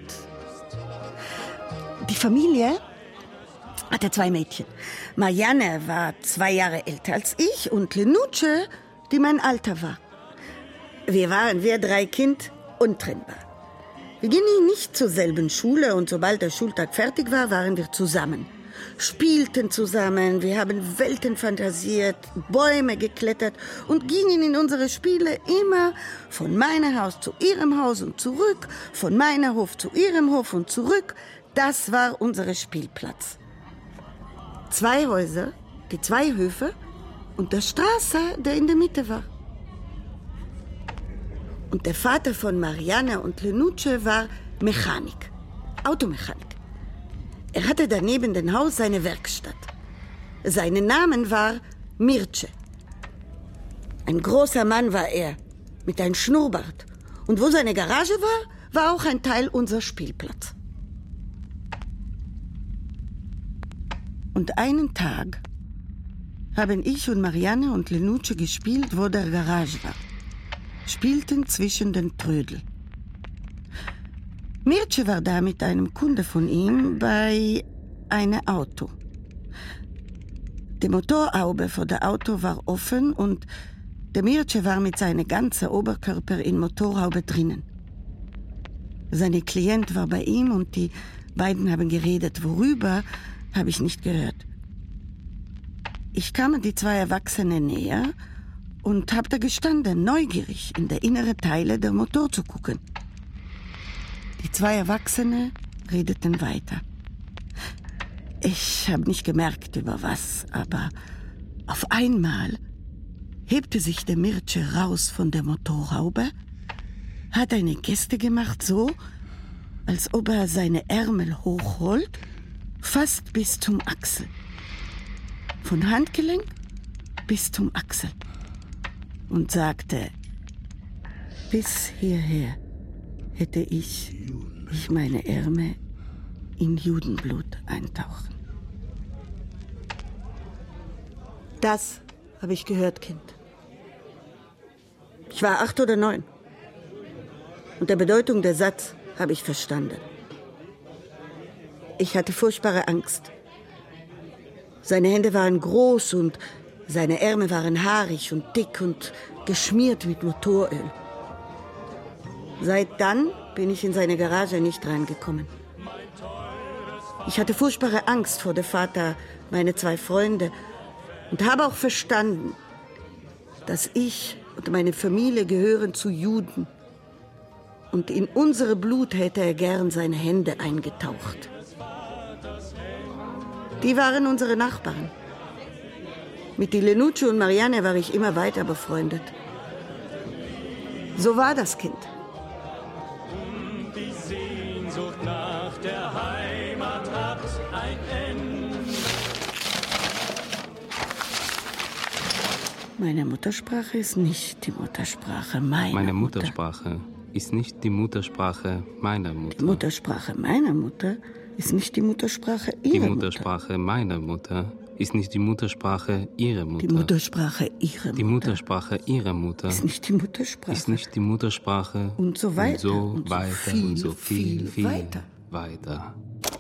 S6: Die Familie hatte 2 Mädchen. Marianne war 2 Jahre älter als ich und Lenuce, die mein Alter war. Wir 3 Kind untrennbar. Wir gingen nicht zur selben Schule und sobald der Schultag fertig war, waren wir zusammen. Spielten zusammen, wir haben Welten fantasiert, Bäume geklettert und gingen in unsere Spiele immer von meinem Haus zu ihrem Haus und zurück, von meinem Hof zu ihrem Hof und zurück. Das war unser Spielplatz. 2 Häuser, die 2 Höfe und der Straße, der in der Mitte war. Und der Vater von Marianne und Lenuce war Mechanik, Automechanik. Er hatte daneben dem Haus seine Werkstatt. Sein Name war Mirce. Ein großer Mann war er, mit einem Schnurrbart. Und wo seine Garage war auch ein Teil unser Spielplatz. Und einen Tag haben ich und Marianne und Lenuce gespielt, wo der Garage war. Spielten zwischen den Trödel. Mirce war da mit einem Kunde von ihm bei einem Auto. Die Motorhaube vor dem Auto war offen und der Mirce war mit seinem ganzen Oberkörper in Motorhaube drinnen. Sein Klient war bei ihm und die beiden haben geredet. Worüber, habe ich nicht gehört. Ich kam die 2 Erwachsenen näher und hab da gestanden, neugierig, in der inneren Teile der Motor zu gucken. Die 2 Erwachsene redeten weiter. Ich habe nicht gemerkt, über was, aber auf einmal hebte sich der Mirce raus von der Motorhaube, hat eine Geste gemacht, so, als ob er seine Ärmel hochholt, fast bis zum Achsel. Von Handgelenk bis zum Achsel. Und sagte, bis hierher hätte ich meine Ärmel in Judenblut eintauchen. Das habe ich gehört, Kind. Ich war 8 oder 9. Und der Bedeutung der Satz habe ich verstanden. Ich hatte furchtbare Angst. Seine Hände waren groß und seine Ärmel waren haarig und dick und geschmiert mit Motoröl. Seit dann bin ich in seine Garage nicht reingekommen. Ich hatte furchtbare Angst vor dem Vater, meine 2 Freunde und habe auch verstanden, dass ich und meine Familie gehören zu Juden. Und in unsere Blut hätte er gern seine Hände eingetaucht. Die waren unsere Nachbarn. Mit die Lenucci und Marianne war ich immer weiter befreundet. So war das Kind.
S19: Die Sehnsucht nach der Heimat hat ein Ende.
S6: Meine Muttersprache ist nicht die Muttersprache meiner
S3: Meine
S6: Mutter.
S3: Muttersprache ist nicht die Muttersprache meiner Mutter.
S6: Die Muttersprache meiner Mutter ist nicht die Muttersprache ihrer
S3: Die Muttersprache meiner Mutter ist nicht die Muttersprache ihrer Mutter.
S6: Die Muttersprache ihrer Mutter.
S3: Die Muttersprache ihrer Mutter
S6: ist nicht die Muttersprache.
S3: Ist nicht die Muttersprache.
S6: Und so weiter.
S3: Und so weiter.
S6: Viel,
S3: und so viel
S6: weiter.
S3: weiter.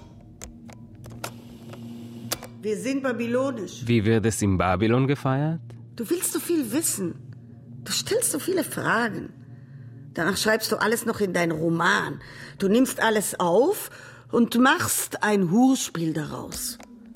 S6: Wir sind babylonisch.
S3: Wie wird es in Babylon gefeiert?
S6: Du willst so viel wissen. Du stellst so viele Fragen. Danach schreibst du alles noch in deinen Roman. Du nimmst alles auf und machst ein Hörspiel daraus.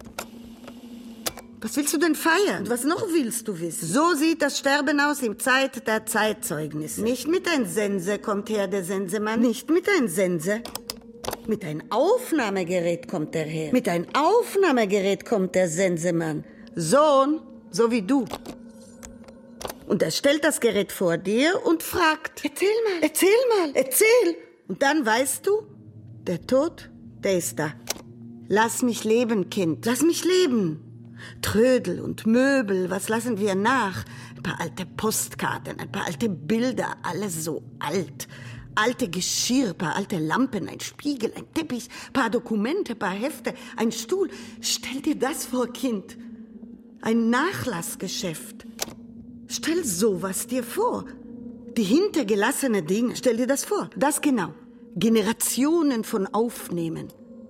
S6: Was willst du denn feiern? Was noch willst du wissen? So sieht das Sterben aus im Zeit der Zeitzeugnisse. Nicht mit ein Sense kommt her der Sensemann. Nicht mit ein Sense. Mit ein Aufnahmegerät kommt er her. Mit ein Aufnahmegerät kommt der Sensemann. Sohn, so wie du. Und er stellt das Gerät vor dir und fragt: Erzähl. Und dann weißt du, der Tod, der ist da. Lass mich leben, Kind, lass mich leben. Trödel und Möbel, was lassen wir nach? Ein paar alte Postkarten, ein paar alte Bilder, alles so alt. Alte Geschirr, paar alte Lampen, ein Spiegel, ein Teppich, paar Dokumente, paar Hefte, ein Stuhl. Stell dir das vor, Kind. Ein Nachlassgeschäft. Stell sowas dir vor. Die hintergelassene Dinge. Stell dir das vor. Das genau. Generationen von Aufnehmen.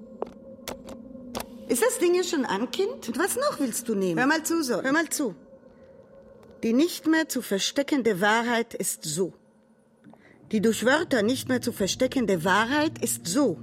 S6: Ist das Ding hier schon an, Kind? Und was noch willst du nehmen? Hör mal zu, Sohn. Hör mal zu. Die nicht mehr zu versteckende Wahrheit ist so. Die durch Wörter nicht mehr zu versteckende Wahrheit ist so.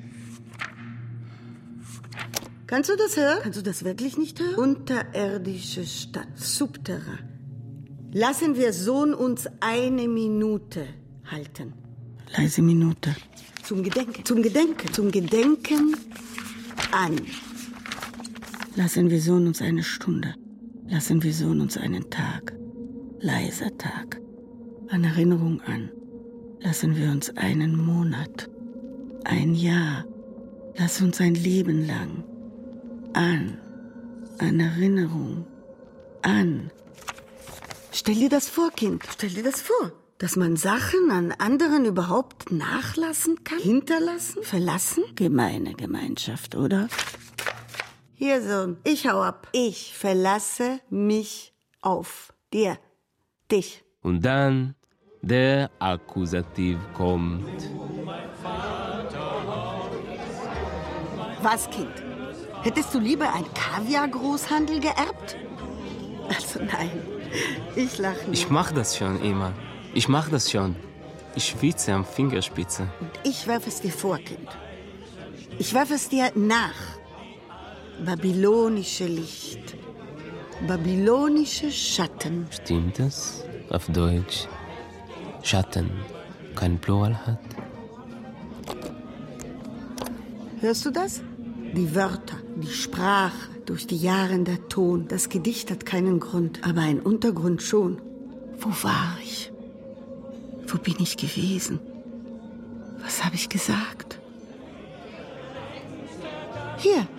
S6: Kannst du das hören? Kannst du das wirklich nicht hören? Unterirdische Stadt. Subterra. Lassen wir Sohn uns 1 Minute halten. Leise Minute. Zum Gedenken an. Lassen wir Sohn uns 1 Stunde. Lassen wir Sohn uns einen Tag. Leiser Tag. An Erinnerung an. Lassen wir uns 1 Monat. 1 Jahr. Lass uns ein Leben lang. An Erinnerung. An. Stell dir das vor, Kind. Stell dir das vor. Dass man Sachen an anderen überhaupt nachlassen kann? Hinterlassen? Verlassen? Gemeine Gemeinschaft, oder? Hier, Sohn, ich hau ab. Ich verlasse mich auf dir. Dich.
S3: Und dann der Akkusativ kommt.
S6: Was, Kind? Hättest du lieber einen Kaviar-Großhandel geerbt? Also nein, ich lache nicht.
S3: Ich mach das schon, Emma. Ich mach das schon. Ich schwitze am Fingerspitze.
S6: Und ich werfe es dir vor, Kind. Ich werfe es dir nach. Babylonische Licht. Babylonische Schatten.
S3: Stimmt das? Auf Deutsch. Schatten kein Plural hat.
S6: Hörst du das? Die Wörter, die Sprache, durch die Jahre der Ton. Das Gedicht hat keinen Grund, aber einen Untergrund schon. Wo war ich? Wo bin ich gewesen? Was habe ich gesagt? Hier.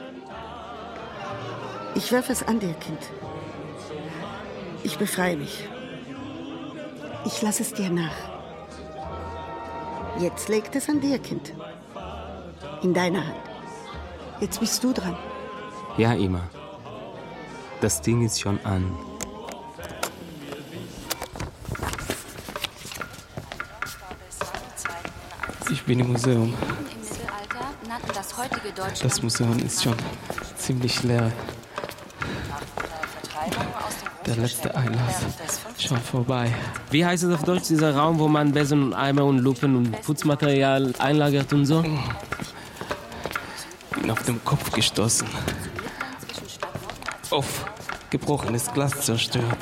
S6: Ich werfe es an dir, Kind. Ich befreie mich. Ich lasse es dir nach. Jetzt legt es an dir, Kind. In deiner Hand. Jetzt bist du dran.
S3: Ja, Ima. Das Ding ist schon an.
S5: Ich bin im Museum. Das Museum ist schon ziemlich leer. Der letzte Einlass schon vorbei.
S3: Wie heißt es auf Deutsch, dieser Raum, wo man Besen und Eimer und Lupen und Putzmaterial einlagert und so?
S5: Bin auf den Kopf gestoßen. Auf gebrochenes Glas zerstört.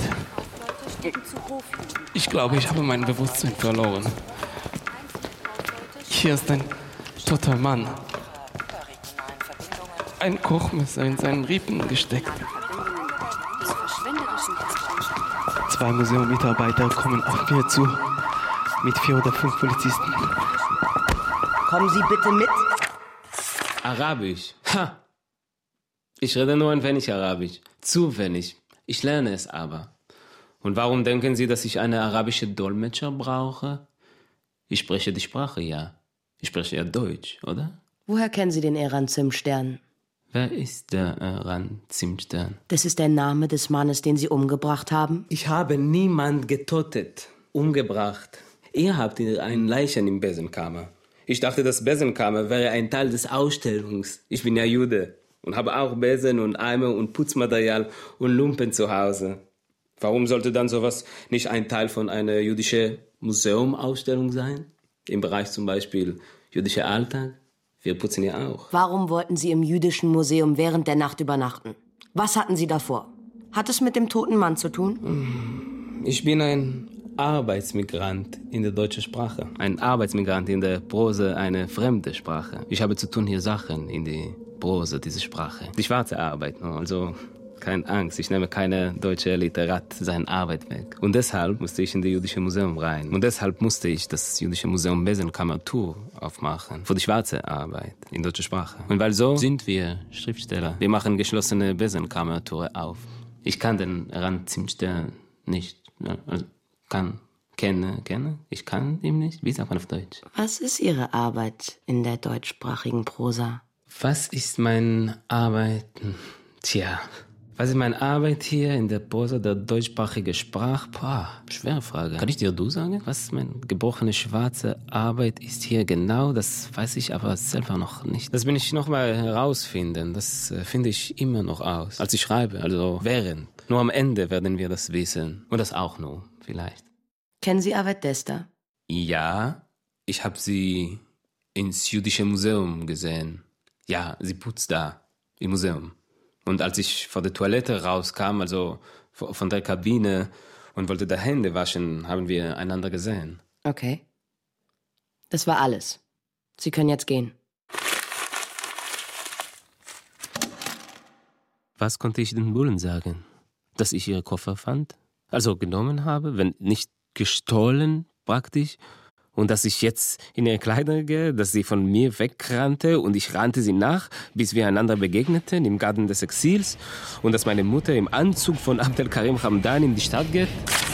S5: Ich glaube, ich habe mein Bewusstsein verloren. Hier ist ein toter Mann. Ein Kochmesser in seinen Rippen gesteckt. 2 Museummitarbeiter kommen auf mir zu. Mit 4 oder 5 Polizisten.
S17: Kommen Sie bitte mit.
S3: Arabisch. Ha! Ich rede nur ein wenig Arabisch. Zu wenig. Ich lerne es aber. Und warum denken Sie, dass ich eine arabische Dolmetscher brauche? Ich spreche die Sprache, ja. Ich spreche ja Deutsch, oder?
S17: Woher kennen Sie den Eran Zimstern?
S3: Wer ist der Eran Zimstern?
S17: Das ist der Name des Mannes, den Sie umgebracht haben?
S3: Ich habe niemand getötet, umgebracht. Ihr habt einen Leichen im Besenkammer. Ich dachte, das Besenkammer wäre ein Teil des Ausstellungs. Ich bin ja Jude und habe auch Besen und Eimer und Putzmaterial und Lumpen zu Hause. Warum sollte dann sowas nicht ein Teil von einer jüdischen Museumausstellung sein? Im Bereich zum Beispiel jüdischer Alltag? Wir putzen ja auch.
S17: Warum wollten Sie im Jüdischen Museum während der Nacht übernachten? Was hatten Sie davor? Hat es mit dem toten Mann zu tun?
S3: Ich bin ein Arbeitsmigrant in der deutschen Sprache. Ein Arbeitsmigrant in der Prose, eine fremde Sprache. Ich habe zu tun hier Sachen in die Prose, diese Sprache. Die schwarze Arbeit, also keine Angst, ich nehme keine deutsche Literat seine Arbeit weg. Und deshalb musste ich in das Jüdische Museum rein. Und deshalb musste ich das Jüdische Museum Besenkammer Tour aufmachen. Für die schwarze Arbeit in deutscher Sprache. Und weil so sind wir Schriftsteller. Wir machen geschlossene Besenkammer-Tour auf. Ich kann den Eran Zimstern nicht. Also kenne. Ich kann ihn nicht. Wie sagt man auf Deutsch?
S17: Was ist Ihre Arbeit in der deutschsprachigen Prosa?
S3: Was ist meine Arbeit? Tja, was ist meine Arbeit hier in der Prosa der deutschsprachigen Sprache? Schwere Frage. Kann ich dir du sagen? Was meine gebrochene schwarze Arbeit ist hier genau? Das weiß ich aber selber noch nicht. Das will ich noch mal herausfinden. Das finde ich immer noch aus. Als ich schreibe, also während. Nur am Ende werden wir das wissen. Und das auch nur, vielleicht.
S17: Kennen Sie Avet Desta?
S3: Ja, ich habe sie ins Jüdische Museum gesehen. Ja, sie putzt da, im Museum. Und als ich vor der Toilette rauskam, also von der Kabine, und wollte da Hände waschen, haben wir einander gesehen.
S17: Okay. Das war alles. Sie können jetzt gehen.
S3: Was konnte ich den Bullen sagen? Dass ich ihre Koffer fand? Also genommen habe, wenn nicht gestohlen, praktisch? Und dass ich jetzt in ihre Kleider gehe, dass sie von mir wegrannte und ich rannte sie nach, bis wir einander begegneten im Garten des Exils und dass meine Mutter im Anzug von Abdelkarim Hamdan in die Stadt geht.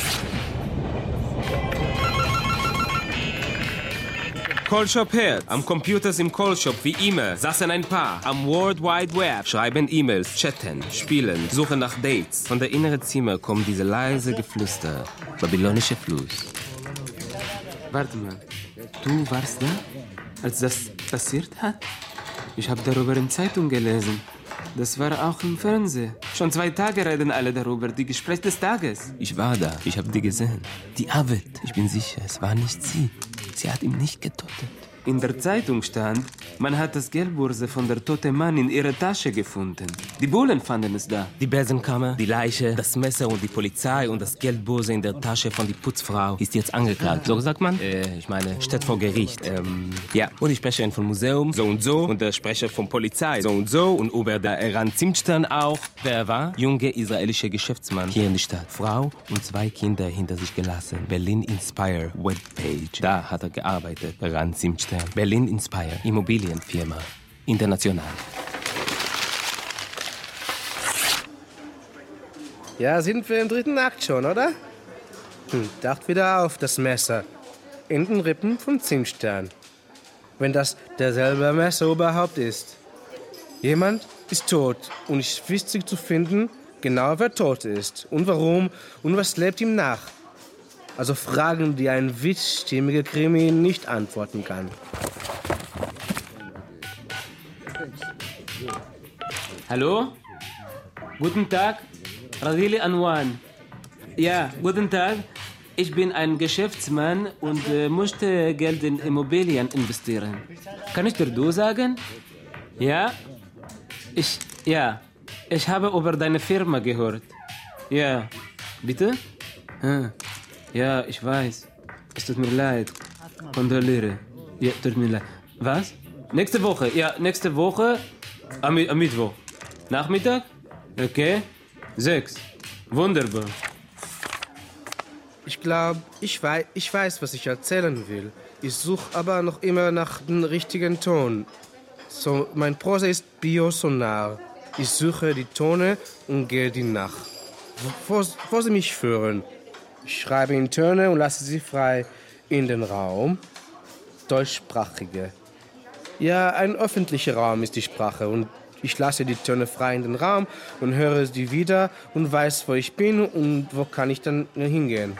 S3: Callshop hört. Am Computers im Callshop wie immer saßen ein Paar. Am World Wide Web schreiben E-Mails, chatten, spielen, suchen nach Dates. Von der inneren Zimmer kommt diese leise Geflüster. Babylonischer Fluss. Warte mal, du warst da, als das passiert hat? Ich habe darüber in Zeitung gelesen. Das war auch im Fernsehen. Schon 2 Tage reden alle darüber, die Gespräche des Tages. Ich war da, ich habe die gesehen. Die Avet, ich bin sicher, es war nicht sie. Sie hat ihn nicht getötet. In der Zeitung stand, man hat das Geldbörse von der toten Mann in ihrer Tasche gefunden. Die Bullen fanden es da. Die Besenkammer, die Leiche, das Messer und die Polizei und das Geldbörse in der Tasche von der Putzfrau ist jetzt angeklagt. So sagt man? Ich meine, steht vor Gericht. Ja, und die Sprecherin vom Museum, so und der Sprecher von Polizei, so und über der Eran Zimstern auch. Wer war? Junge israelischer Geschäftsmann hier in der Stadt. Frau und 2 Kinder hinter sich gelassen. Berlin Inspire Webpage. Da hat er gearbeitet. Eran Zimstern. Berlin Inspire, Immobilienfirma, international.
S8: Ja, sind wir im 3. Akt schon, oder? Dacht wieder auf, das Messer. In den Rippen von Zimstern. Wenn das derselbe Messer überhaupt ist. Jemand ist tot und es ist wichtig zu finden, genau wer tot ist und warum und was lebt ihm nach. Also Fragen, die ein witzstimmiger Krimi nicht antworten kann.
S3: Hallo? Guten Tag, Radili Anwan. Ja, guten Tag. Ich bin ein Geschäftsmann und möchte Geld in Immobilien investieren. Kann ich dir du sagen? Ja? Ich habe über deine Firma gehört. Ja. Bitte? Ja, ich weiß. Es tut mir leid. Kondoliere. Ja, tut mir leid. Was? Nächste Woche. Ja, nächste Woche am Mittwoch. Nachmittag? Okay. 6. Wunderbar.
S8: Ich glaube, ich weiß, was ich erzählen will. Ich suche aber noch immer nach dem richtigen Ton. So, mein Prosa ist biosonar. Ich suche die Tone und gehe die nach. Wo sie mich führen. Ich schreibe in Töne und lasse sie frei in den Raum. Deutschsprachige. Ja, ein öffentlicher Raum ist die Sprache und ich lasse die Töne frei in den Raum und höre sie wieder und weiß, wo ich bin und wo kann ich dann hingehen.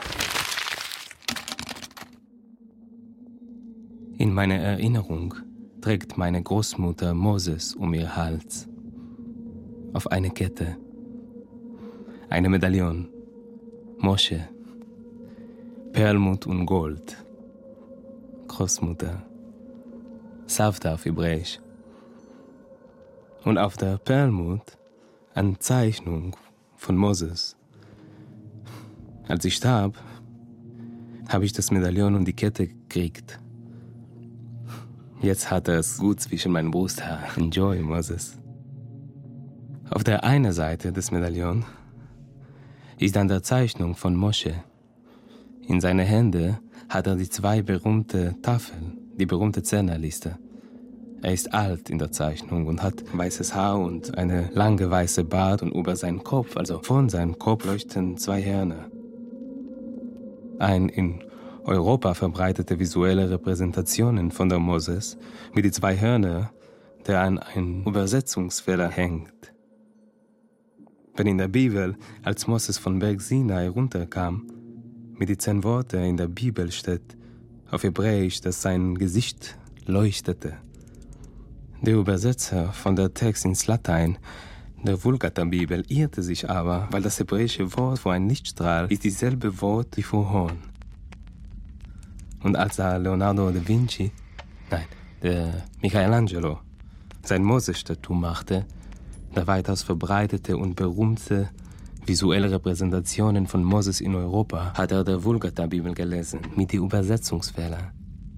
S5: In meiner Erinnerung trägt meine Großmutter Moses um ihr Hals. Auf eine Kette. Eine Medaillon. Mosche. Perlmutt und Gold. Großmutter. Savta auf Hebräisch. Und auf der Perlmutt eine Zeichnung von Moses. Als ich starb, habe ich das Medaillon und die Kette gekriegt. Jetzt hat er es gut zwischen meinen Brusthaaren. Enjoy, Moses. Auf der einen Seite des Medaillons ist an der Zeichnung von Mosche. In seine Hände hat er die 2 berühmte Tafeln, die berühmte Zehnerliste. Er ist alt in der Zeichnung und hat weißes Haar und eine lange weiße Bart und über seinen Kopf, also von seinem Kopf, leuchten 2 Hörner. Ein in Europa verbreitete visuelle Repräsentationen von der Moses mit die 2 Hörner, der an einem Übersetzungsfehler hängt. Wenn in der Bibel, als Moses von Berg Sinai runterkam, mit die 10 Worte in der Bibel steht, auf Hebräisch, dass sein Gesicht leuchtete. Der Übersetzer von der Text ins Latein, der Vulgata-Bibel, irrte sich aber, weil das hebräische Wort für ein Lichtstrahl ist dieselbe Wort wie für Horn. Und als der Michelangelo, sein Moses-Statue machte, der weitaus verbreitete und berühmte visuelle Repräsentationen von Moses in Europa, hat er der Vulgata-Bibel gelesen, mit den Übersetzungsfehlern.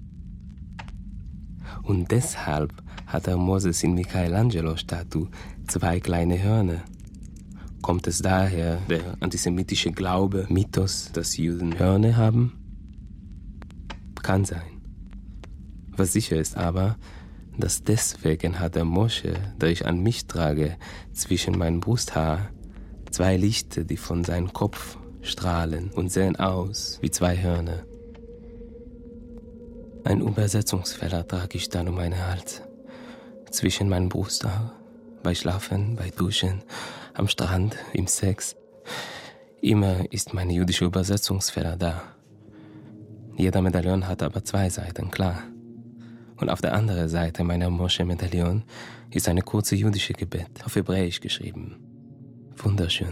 S5: Und deshalb hat er Moses in Michelangelo-Statue 2 kleine Hörner. Kommt es daher der antisemitische Glaube, Mythos, dass Juden Hörner haben? Kann sein. Was sicher ist aber, dass deswegen hat der Mosche, der ich an mich trage, zwischen meinem Brusthaar 2 Lichter, die von seinem Kopf strahlen und sehen aus wie 2 Hörner. Ein Übersetzungsfehler trage ich dann um meinen Hals. Zwischen meinem Brusthaar, bei Schlafen, bei Duschen, am Strand, im Sex. Immer ist mein jüdischer Übersetzungsfehler da. Jeder Medaillon hat aber 2 Seiten, klar. Und auf der anderen Seite meiner Mosche-Medaillon ist eine kurze jüdische Gebet, auf Hebräisch geschrieben. Wunderschön.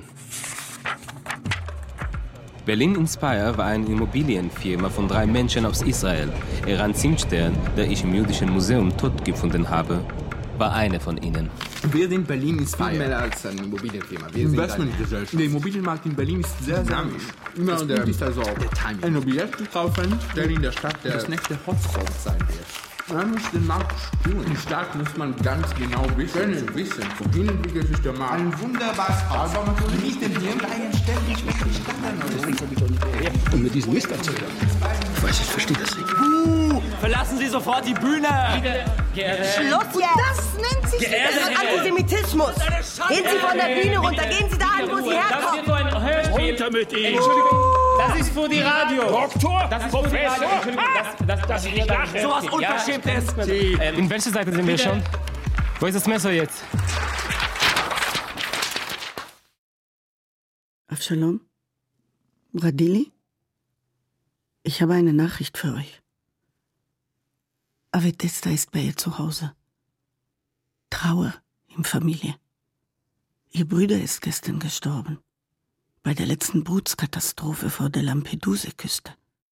S5: Berlin Inspire war eine Immobilienfirma von 3 Menschen aus Israel. Eran Zimstern, der ich im Jüdischen Museum tot gefunden habe, war einer von ihnen.
S20: Wir sind Berlin Inspire. Viel mehr als eine Immobilienfirma. Wir sind Investmentgesellschaft. Der Immobilienmarkt in Berlin ist sehr dynamisch. Das Punkt ist also ein Objekt zu kaufen, der in der Stadt das nächste Hotspot sein wird. Man muss den Markt spüren. Die Stadt muss man ganz genau wissen, wohin entwickelt sich der Markt. Ein wunderbares Haus. Aber man kann nicht den Hirnlein ständig mit den Standard.
S11: Und mit diesem Mist erzählen. Ich weiß, ich verstehe das nicht.
S14: Verlassen Sie sofort die Bühne!
S6: Schluss jetzt! Das nennt sich Antisemitismus! Gehen Sie von der Bühne runter, gehen Sie da an, wo Sie herkommen!
S7: Das ist so ein Hörspiel.
S11: Runter mit Ihnen!
S7: Entschuldigung, das ist für die Radio!
S11: Doktor!
S7: Das ist für die Radio! Entschuldigung, das ist nicht
S14: So was Unverschämtes!
S5: In welcher Seite sind wir schon?
S3: Wo ist das Messer jetzt?
S6: Avshalom? Radili? Ich habe eine Nachricht für euch. Avetesta ist bei ihr zu Hause. Trauer in Familie. Ihr Bruder ist gestern gestorben. Bei der letzten Bootskatastrophe vor der Lampedusa-Küste.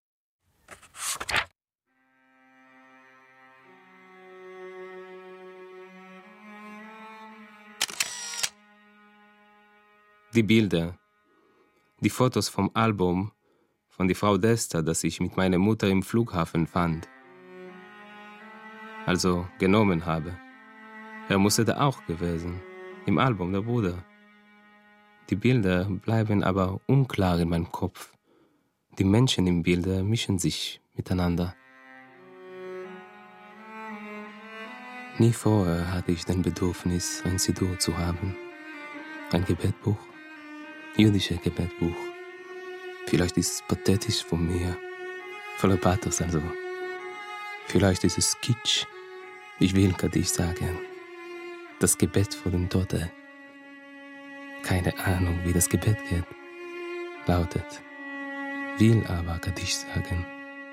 S5: Die Bilder, die Fotos vom Album von der Frau Desta, das ich mit meiner Mutter im Flughafen fand. Also genommen habe. Er musste da auch gewesen, im Album der Bruder. Die Bilder bleiben aber unklar in meinem Kopf. Die Menschen im Bilder mischen sich miteinander. Nie vorher hatte ich das Bedürfnis, ein Sidur zu haben. Ein Gebetbuch, jüdisches Gebetbuch. Vielleicht ist es pathetisch von mir, voller Pathos also. Vielleicht ist es Kitsch. Ich will Kaddisch sagen. Das Gebet vor den Toten. Keine Ahnung, wie das Gebet geht. Lautet, will aber Kaddisch sagen.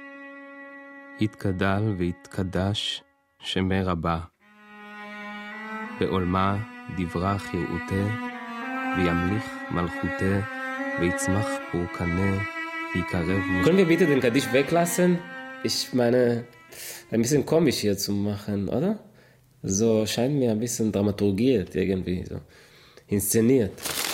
S5: Itkadal v'itkadash Shemer Rabba. Be'olma divrach Ye'uteh v'yamlich Malchuteh v'itzmach Purkaneh v'yikarev.
S3: Können wir bitte den Kaddisch weglassen? Ich meine, ein bisschen komisch hier zu machen, oder? So scheint mir ein bisschen dramaturgiert irgendwie, so inszeniert.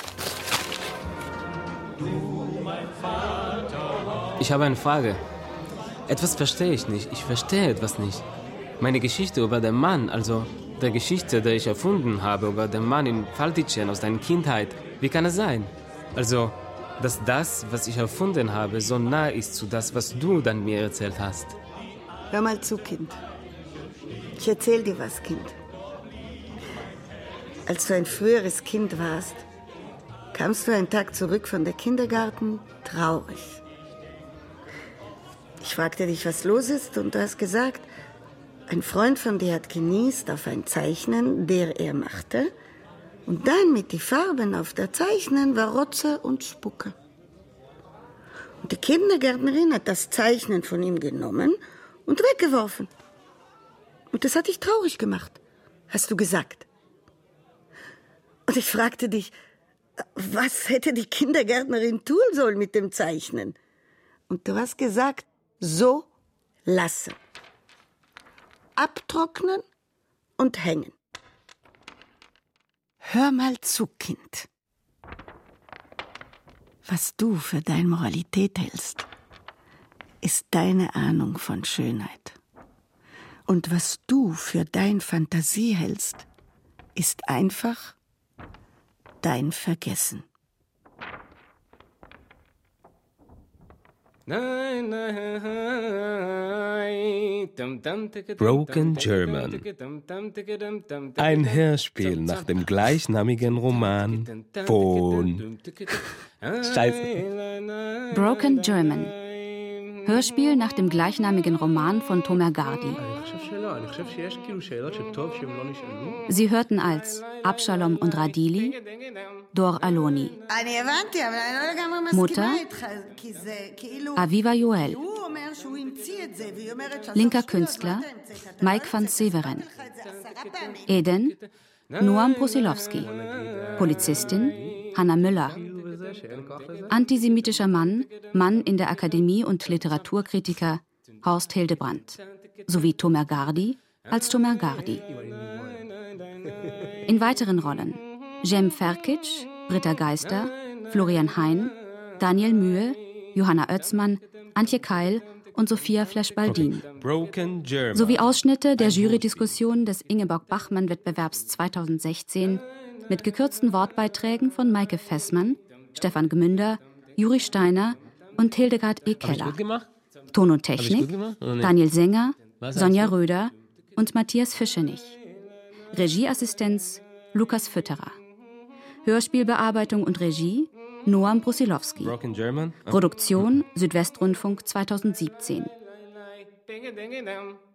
S3: Ich habe eine Frage. Etwas verstehe ich nicht. Ich verstehe etwas nicht. Meine Geschichte über den Mann, also der Geschichte, die ich erfunden habe, über den Mann in Falticen aus deiner Kindheit, wie kann es sein? Also, dass das, was ich erfunden habe, so nah ist zu das, was du dann mir erzählt hast.
S6: Hör mal zu, Kind. Ich erzähl dir was, Kind. Als du ein früheres Kind warst, kamst du einen Tag zurück von der Kindergarten, traurig. Ich fragte dich, was los ist, und du hast gesagt, ein Freund von dir hat genießt auf ein Zeichnen, der er machte, und dann mit den Farben auf der Zeichnen war Rotze und Spucke. Und die Kindergärtnerin hat das Zeichnen von ihm genommen und weggeworfen. Und das hat dich traurig gemacht, hast du gesagt. Und ich fragte dich, was hätte die Kindergärtnerin tun sollen mit dem Zeichnen? Und du hast gesagt, so lassen. Abtrocknen und hängen. Hör mal zu, Kind. Was du für deine Moralität hältst, ist deine Ahnung von Schönheit. Und was du für deine Fantasie hältst, ist einfach dein Vergessen.
S5: Broken German. Ein Hörspiel nach dem gleichnamigen Roman von... Scheiße.
S21: Broken German. Hörspiel nach dem gleichnamigen Roman von Tomer Gardi. Sie hörten als Abshalom und Radili Dor Aloni. Mutter Aviva Joel. Linker Künstler Mike van Severen. Eden Noam Brusilowski. Polizistin Hanna Müller. Antisemitischer Mann, Mann in der Akademie und Literaturkritiker Horst Hildebrandt, sowie Tomer Gardi als Tomer Gardi. In weiteren Rollen Jem Ferkic, Britta Geister, Florian Hein, Daniel Mühe, Johanna Oetzmann, Antje Keil und Sophia Flesch-Baldin. Sowie Ausschnitte der Jurydiskussion des Ingeborg-Bachmann-Wettbewerbs 2016 mit gekürzten Wortbeiträgen von Maike Fessmann, Stefan Gmünder, Juri Steiner und Hildegard E. Keller. Ton und Technik Daniel Sänger, Sonja Röder und Matthias Fischenich. Regieassistenz Lukas Fütterer. Hörspielbearbeitung und Regie Noam Brusilowski. Produktion Südwestrundfunk 2017.